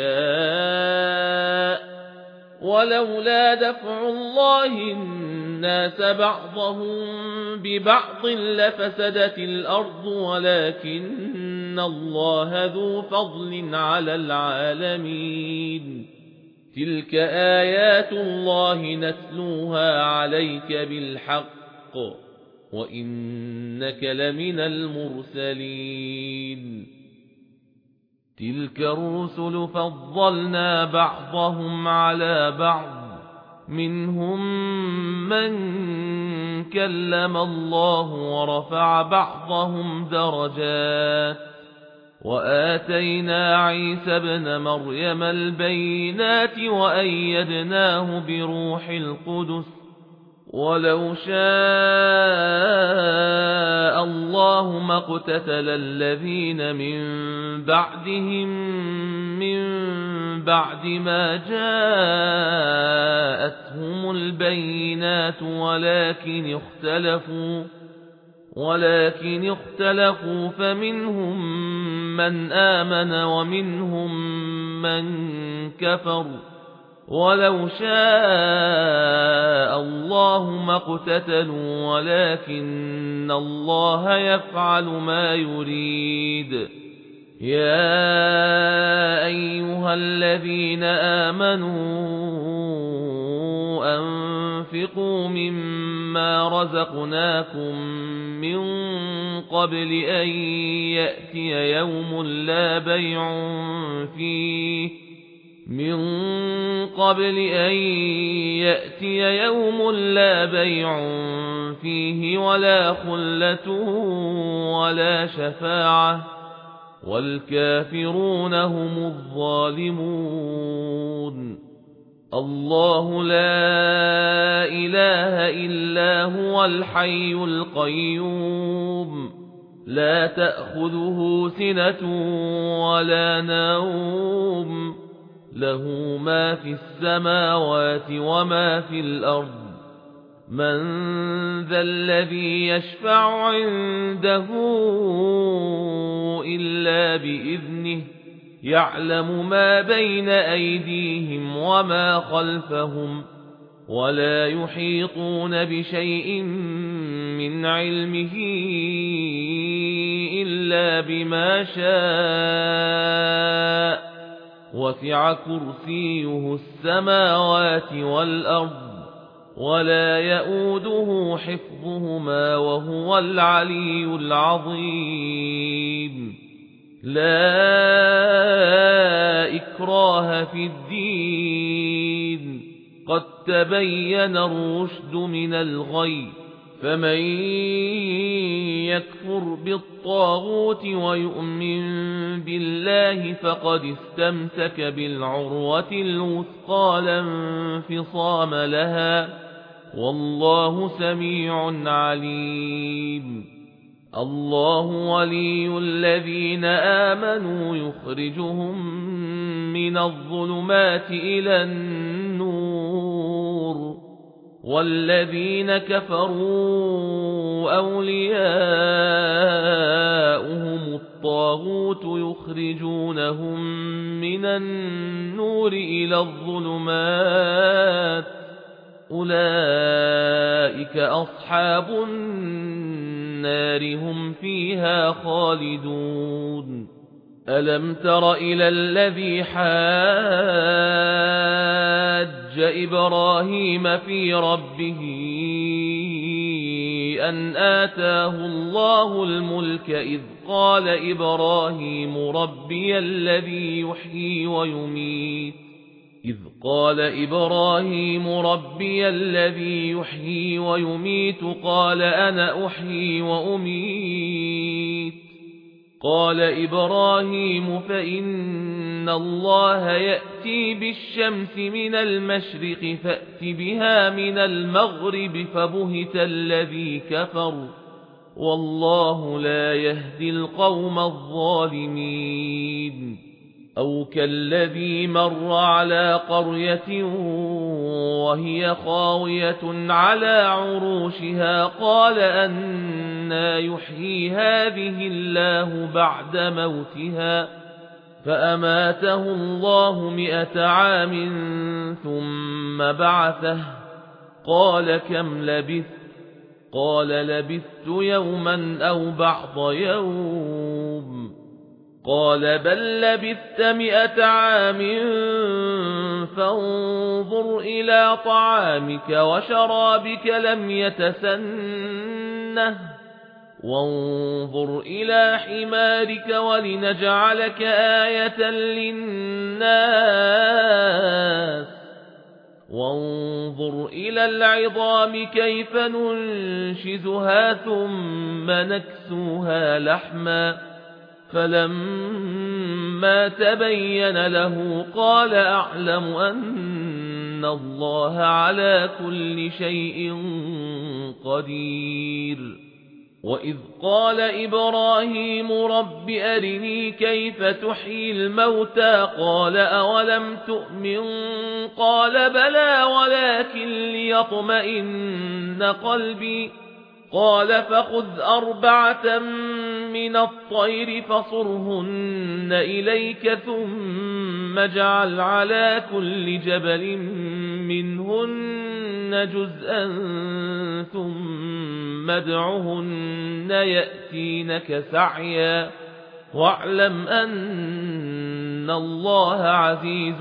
يشاء ولولا دفع الله الناس بعضهم ببعض لفسدت الأرض ولكن الله ذو فضل على العالمين تلك آيات الله نتلوها عليك بالحق وإنك لمن المرسلين تلك الرسل فضلنا بعضهم على بعض منهم من كلم الله ورفع بعضهم درجات وآتينا عيسى ابن مريم البينات وأيدناه بروح القدس ولو شاء الله ما اقتتل الذين من بعدهم من بعد ما جاءتهم البينات ولكن اختلفوا ولكن اختلفوا فمنهم من آمن ومنهم من كفر ولو شاء الله ما اقتتلوا ولكن الله يفعل ما يريد يا أيها الذين آمنوا أنفقوا مما رزقناكم من قبل أن يأتي يوم لا بيع فيه من قبل أن يأتي يوم لا بيع فيه ولا خلة ولا شفاعة والكافرون هم الظالمون. الله لا إله إلا هو الحي القيوم لا تأخذه سنة ولا نوم له ما في السماوات وما في الأرض من ذا الذي يشفع عنده إلا بإذنه يعلم ما بين أيديهم وما خلفهم ولا يحيطون بشيء من علمه إلا بما شاء وسع كرسيه السماوات والأرض ولا يؤوده حفظهما وهو العلي العظيم. لا إكراه في الدين قد تبين الرشد من الغي فمن يكفر بالطاغوت ويؤمن بالله فقد استمسك بالعروة الوثقى لا انفصام لها والله سميع عليم. الله ولي الذين آمنوا يخرجهم من الظلمات إلى النور والذين كفروا أولياؤهم الطاغوت يخرجونهم من النور إلى الظلمات أولئك أصحاب النار هم فيها خالدون. ألم تر إلى الذي حاج إبراهيم في ربه أن آتاه الله الملك إذ قال إبراهيم ربي الذي يحيي ويميت إذ قال إبراهيم ربي الذي يحيي ويميت قال أنا أحيي وأميت قال إبراهيم فإن الله يأتي بالشمس من المشرق فأت بها من المغرب فبهت الذي كفر والله لا يهدي القوم الظالمين. أو كالذي مر على قرية وهي خاوية على عروشها قال أنى يحيي هذه الله بعد موتها فأماته الله مئة عام ثم بعثه قال كم لبثت قال لبثت يوما أو بعض يوم قال بل لبثت مئة عام فانظر إلى طعامك وشرابك لم يتسنه وانظر إلى حمارك ولنجعلك آية للناس وانظر إلى العظام كيف ننشزها ثم نكسوها لحما فلما تبين له قال أعلم أن الله على كل شيء قدير. وإذ قال إبراهيم رب أرني كيف تحيي الموتى قال أولم تؤمن قال بلى ولكن ليطمئن قلبي قال فخذ أربعة من الطير فصرهن إليك ثم اجعل على كل جبل منهن جزءا ثم ادعهن يأتينك سعيا واعلم أن الله عزيز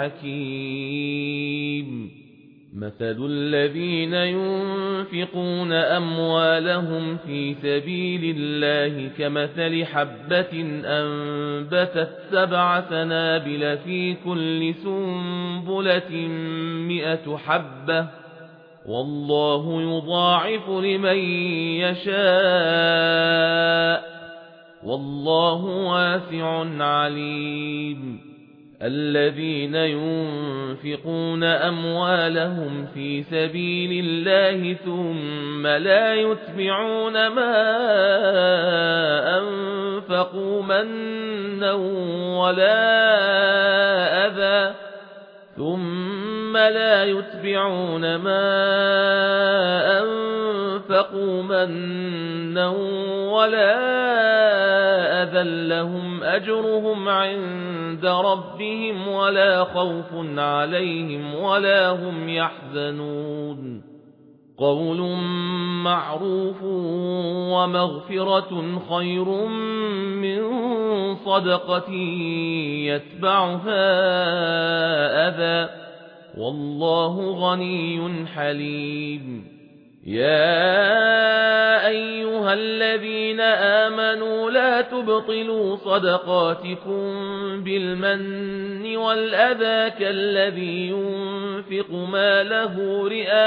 حكيم مثل الذين ينفقون أموالهم في سبيل الله كمثل حبة أنبتت سبع سنابل في كل سنبلة مئة حبة والله يضاعف لمن يشاء والله واسع عليم الذين ينفقون أموالهم في سبيل الله ثم لا يتبعون ما أنفقوا منا ولا أذى ثم لا يتبعون ما أنفقوا منا ولا أذى لهم أجرهم عند ربهم ولا خوف عليهم ولا هم يحزنون قول معروف ومغفرة خير من صدقة يتبعها أذى والله غني حليم يا أيها الذين آمنوا لا تبطلوا صدقاتكم بالمن والأذى كالذي ينفق ماله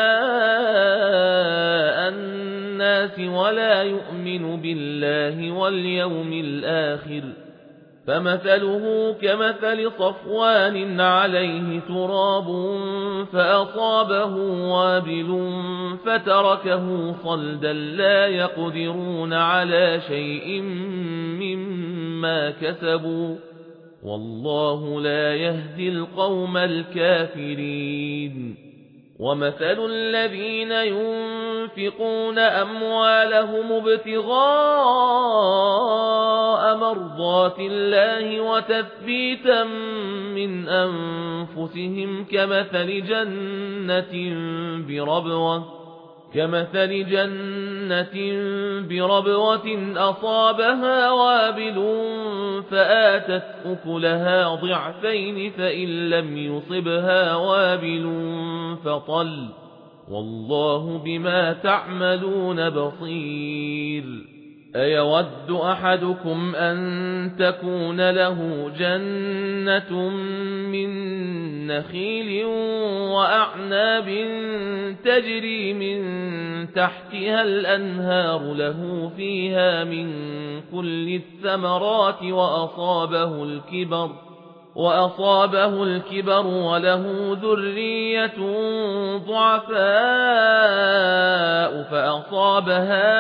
رئاء الناس ولا يؤمن بالله واليوم الآخر فمثله كمثل صفوان عليه تراب فأصابه وابل فتركه صلدا لا يقدرون على شيء مما كسبوا والله لا يهدي القوم الكافرين ومثل الذين ينفقون أموالهم ابتغاء مرضات الله وتثبيتا من أنفسهم كمثل جنة بربوة كمثل جنة بربوة أصابها وابل فآتت أكلها ضعفين فإن لم يصبها وابل فطل والله بما تعملون بصير أيود أحدكم أن تكون له جنة من نخيل وأعناب تجري من تحتها الأنهار له فيها من كل الثمرات وأصابه الكبر وأصابه الكبر وله ذرية ضعفاء فأصابها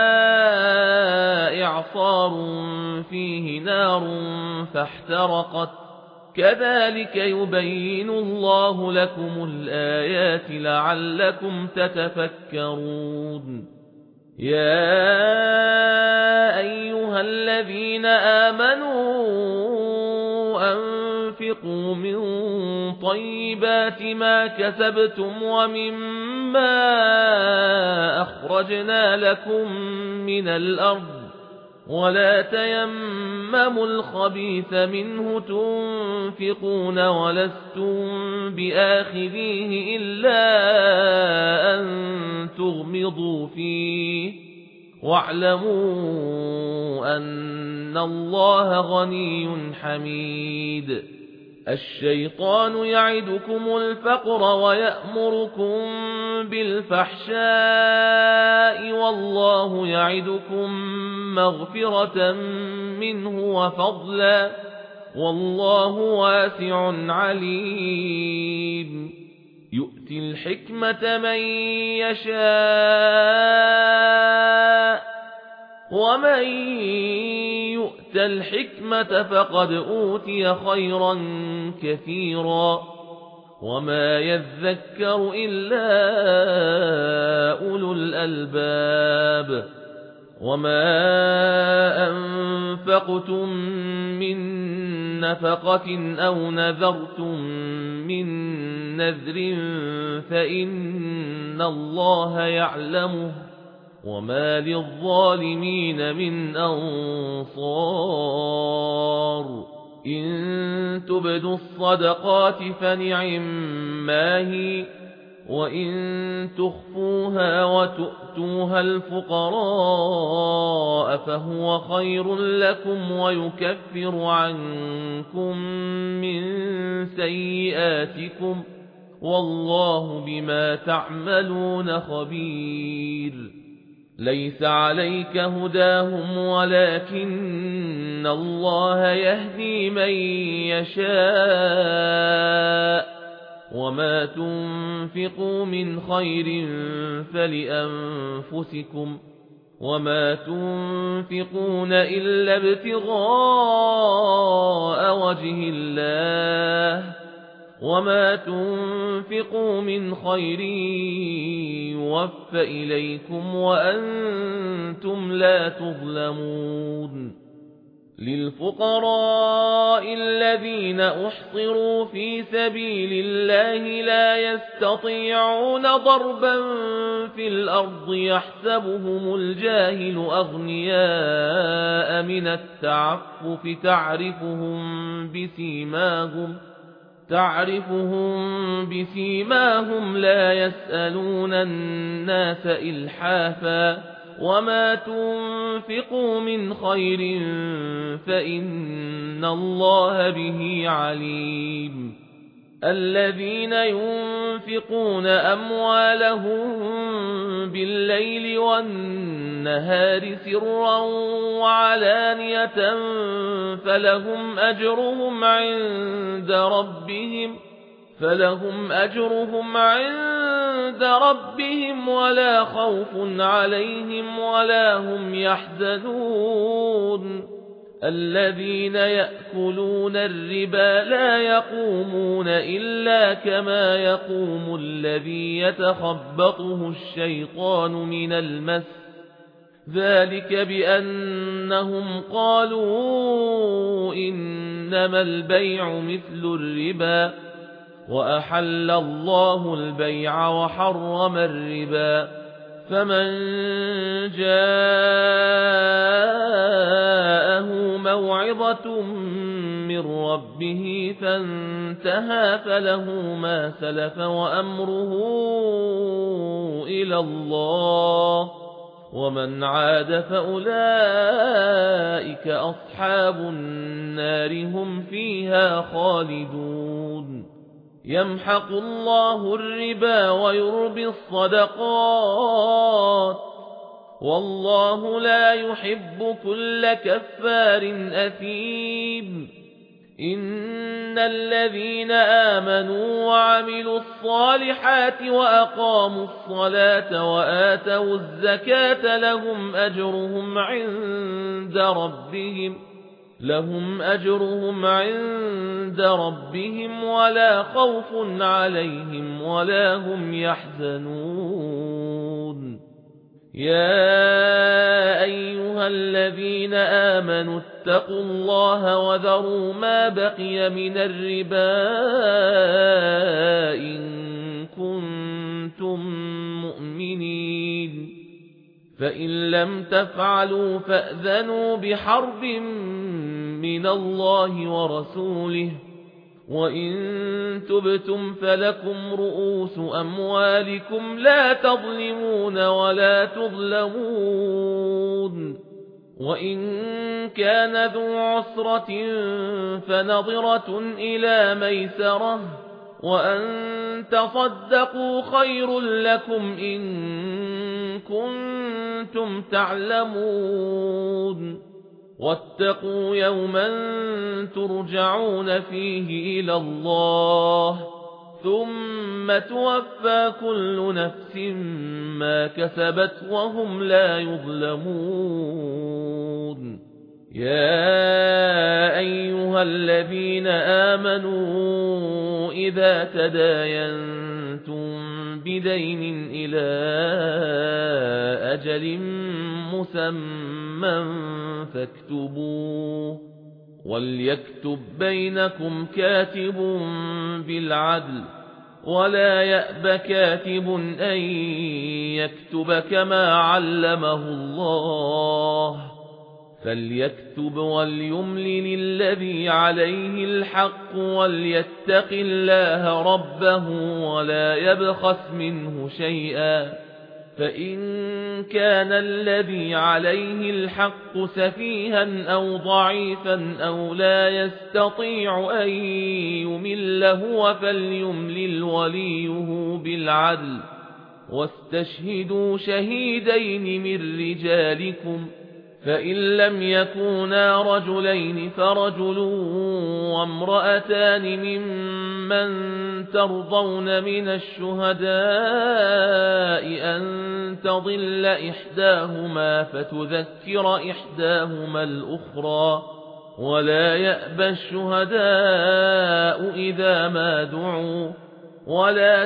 إعصار فيه نار فاحترقت كذلك يبين الله لكم الآيات لعلكم تتفكرون يا أيها الذين آمنوا أنفقوا من طيبات ما كسبتم ومما أخرجنا لكم من الأرض ولا تيمموا الخبيث منه تنفقون ولستم بآخذيه إلا أن تغمضوا فيه واعلموا أن الله غني حميد الشيطان يعدكم الفقر ويأمركم بالفحشاء والله يعدكم مغفرة منه وفضلا والله واسع عليم يؤتي الحكمة من يشاء ومن يؤت الحكمة فقد أوتي خيرا كثيرا وما يذكر إلا أولو الألباب وما أنفقتم من نفقة أو نذرتم من نذر فإن الله يعلمه وما للظالمين من أنصار إن تبدوا الصدقات فنعما هي وإن تخفوها وتؤتوها الفقراء فهو خير لكم ويكفر عنكم من سيئاتكم والله بما تعملون خبير ليس عليك هداهم ولكن الله يهدي من يشاء وما تنفقوا من خير فلأنفسكم وما تنفقون إلا ابتغاء وجه الله وما تنفقوا من خير يوفى إليكم وأنتم لا تظلمون للفقراء الذين أحصروا في سبيل الله لا يستطيعون ضربا في الأرض يحسبهم الجاهل أغنياء من التعفف تعرفهم بسيماهم تعرفهم بسيماهم لا يسألون الناس إلحافا وما تنفقوا من خير فإن الله به عليم الذين ينفقون أموالهم بالليل والنهار سرا وعلانية فلهم أجرهم عند ربهم فلهم أجرهم عند ربهم ولا خوف عليهم ولا هم يحزنون الذين يأكلون الربا لا يقومون إلا كما يقوم الذي يتخبطه الشيطان من المس ذلك بأنهم قالوا إنما البيع مثل الربا وأحل الله البيع وحرم الربا فمن جاءه موعظة من ربه فانتهى فله ما سلف وأمره إلى الله ومن عاد فأولئك أصحاب النار هم فيها خالدون يمحق الله الربا ويربي الصدقات والله لا يحب كل كفار أثيم إن الذين آمنوا وعملوا الصالحات وأقاموا الصلاة وآتوا الزكاة لهم أجرهم عند ربهم لهم أجرهم عند ربهم ولا خوف عليهم ولا هم يحزنون يا أيها الذين آمنوا اتقوا الله وذروا ما بقي من الربا إن كنتم مؤمنين فإن لم تفعلوا فأذنوا بحرب من الله ورسوله وإن تبتم فلكم رؤوس أموالكم لا تظلمون ولا تظلمون وإن كان ذو عسرة فنظرة إلى ميسرة وأن تصدقوا خير لكم إن كنتم تعلمون واتقوا يوما ترجعون فيه إلى الله ثم توفى كل نفس ما كسبت وهم لا يظلمون يا أيها الذين آمنوا إذا تداينتم بدين إلى أجل مسمى فاكتبوه وليكتب بينكم كاتب بالعدل ولا يأب كاتب أن يكتب كما علمه الله فليكتب وليملل الذي عليه الحق وليتق الله ربه ولا يبخس منه شيئا فإن كان الذي عليه الحق سفيها أو ضعيفا أو لا يستطيع أن يمل هو فليملل وليه بالعدل واستشهدوا شهيدين من رجالكم فإن لم يكونا رجلين فرجل وامرأتان ممن ترضون من الشهداء أن تضل إحداهما فتذكر إحداهما الأخرى ولا يأبى الشهداء إذا ما دعوا ولا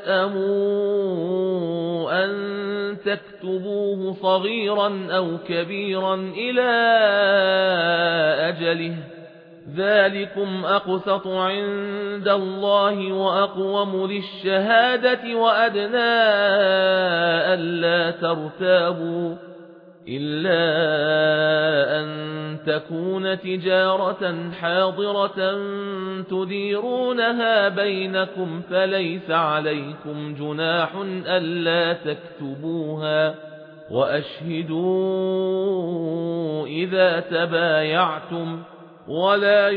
تسأموا أن تكتبوه صغيرا أو كبيرا إلى أجله ذلكم أقسط عند الله وأقوم للشهادة وأدنى ألا ترتابوا إلا أن تكون تجارة حاضرة تديرونها بينكم فليس عليكم جناح ألا تكتبوها وأشهدوا إذا تبايعتم ولا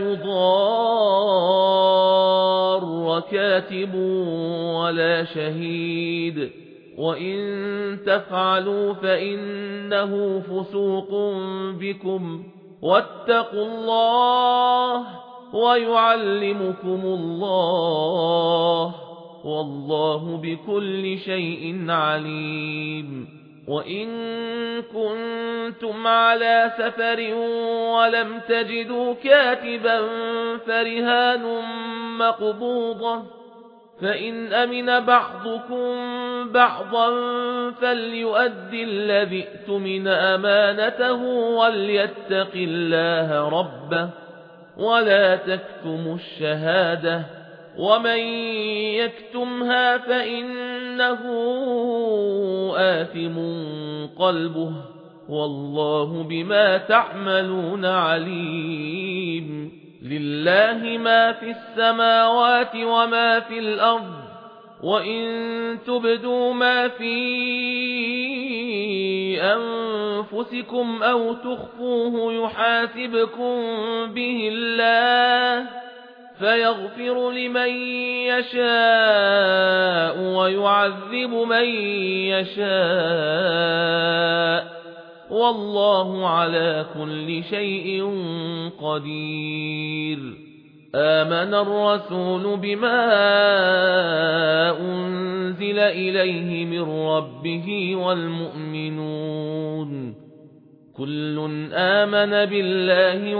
يضار كاتب ولا شهيد وإن تفعلوا فإنه فسوق بكم واتقوا الله ويعلمكم الله والله بكل شيء عليم وإن كنتم على سفر ولم تجدوا كاتبا فرهان مقبوضة فإن أمن بعضكم بعضا فليؤدي الذي ائتمن أمانته وليتق الله ربه ولا تكتموا الشهادة ومن يكتمها فإنه آثم قلبه والله بما تعملون عليم لله ما في السماوات وما في الأرض وإن تبدوا ما في أنفسكم أو تخفوه يحاسبكم به الله فيغفر لمن يشاء ويعذب من يشاء والله على كل شيء قدير آمن الرسول بما أنزل إليه من ربه والمؤمنون كل آمن بالله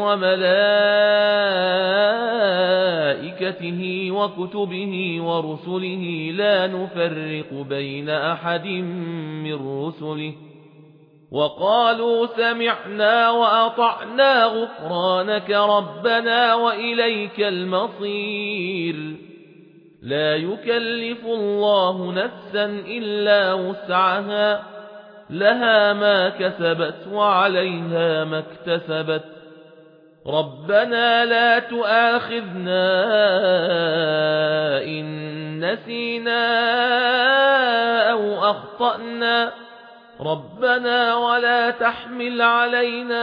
وملائكته وكتبه ورسله لا نفرق بين أحد من رسله وقالوا سمعنا وأطعنا غفرانك ربنا وإليك المصير لا يكلف الله نفسا إلا وسعها لها ما كسبت وعليها ما اكتسبت ربنا لا تؤاخذنا إن نسينا أو أخطأنا ربنا ولا تحمل علينا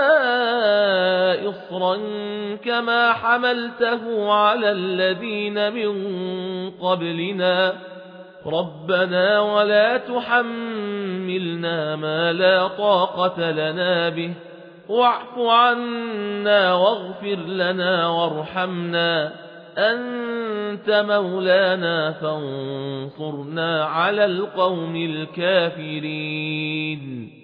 إصرا كما حملته على الذين من قبلنا ربنا ولا تحملنا ما لا طاقة لنا به واعف عنا واغفر لنا وارحمنا أنت مولانا فانصرنا على القوم الكافرين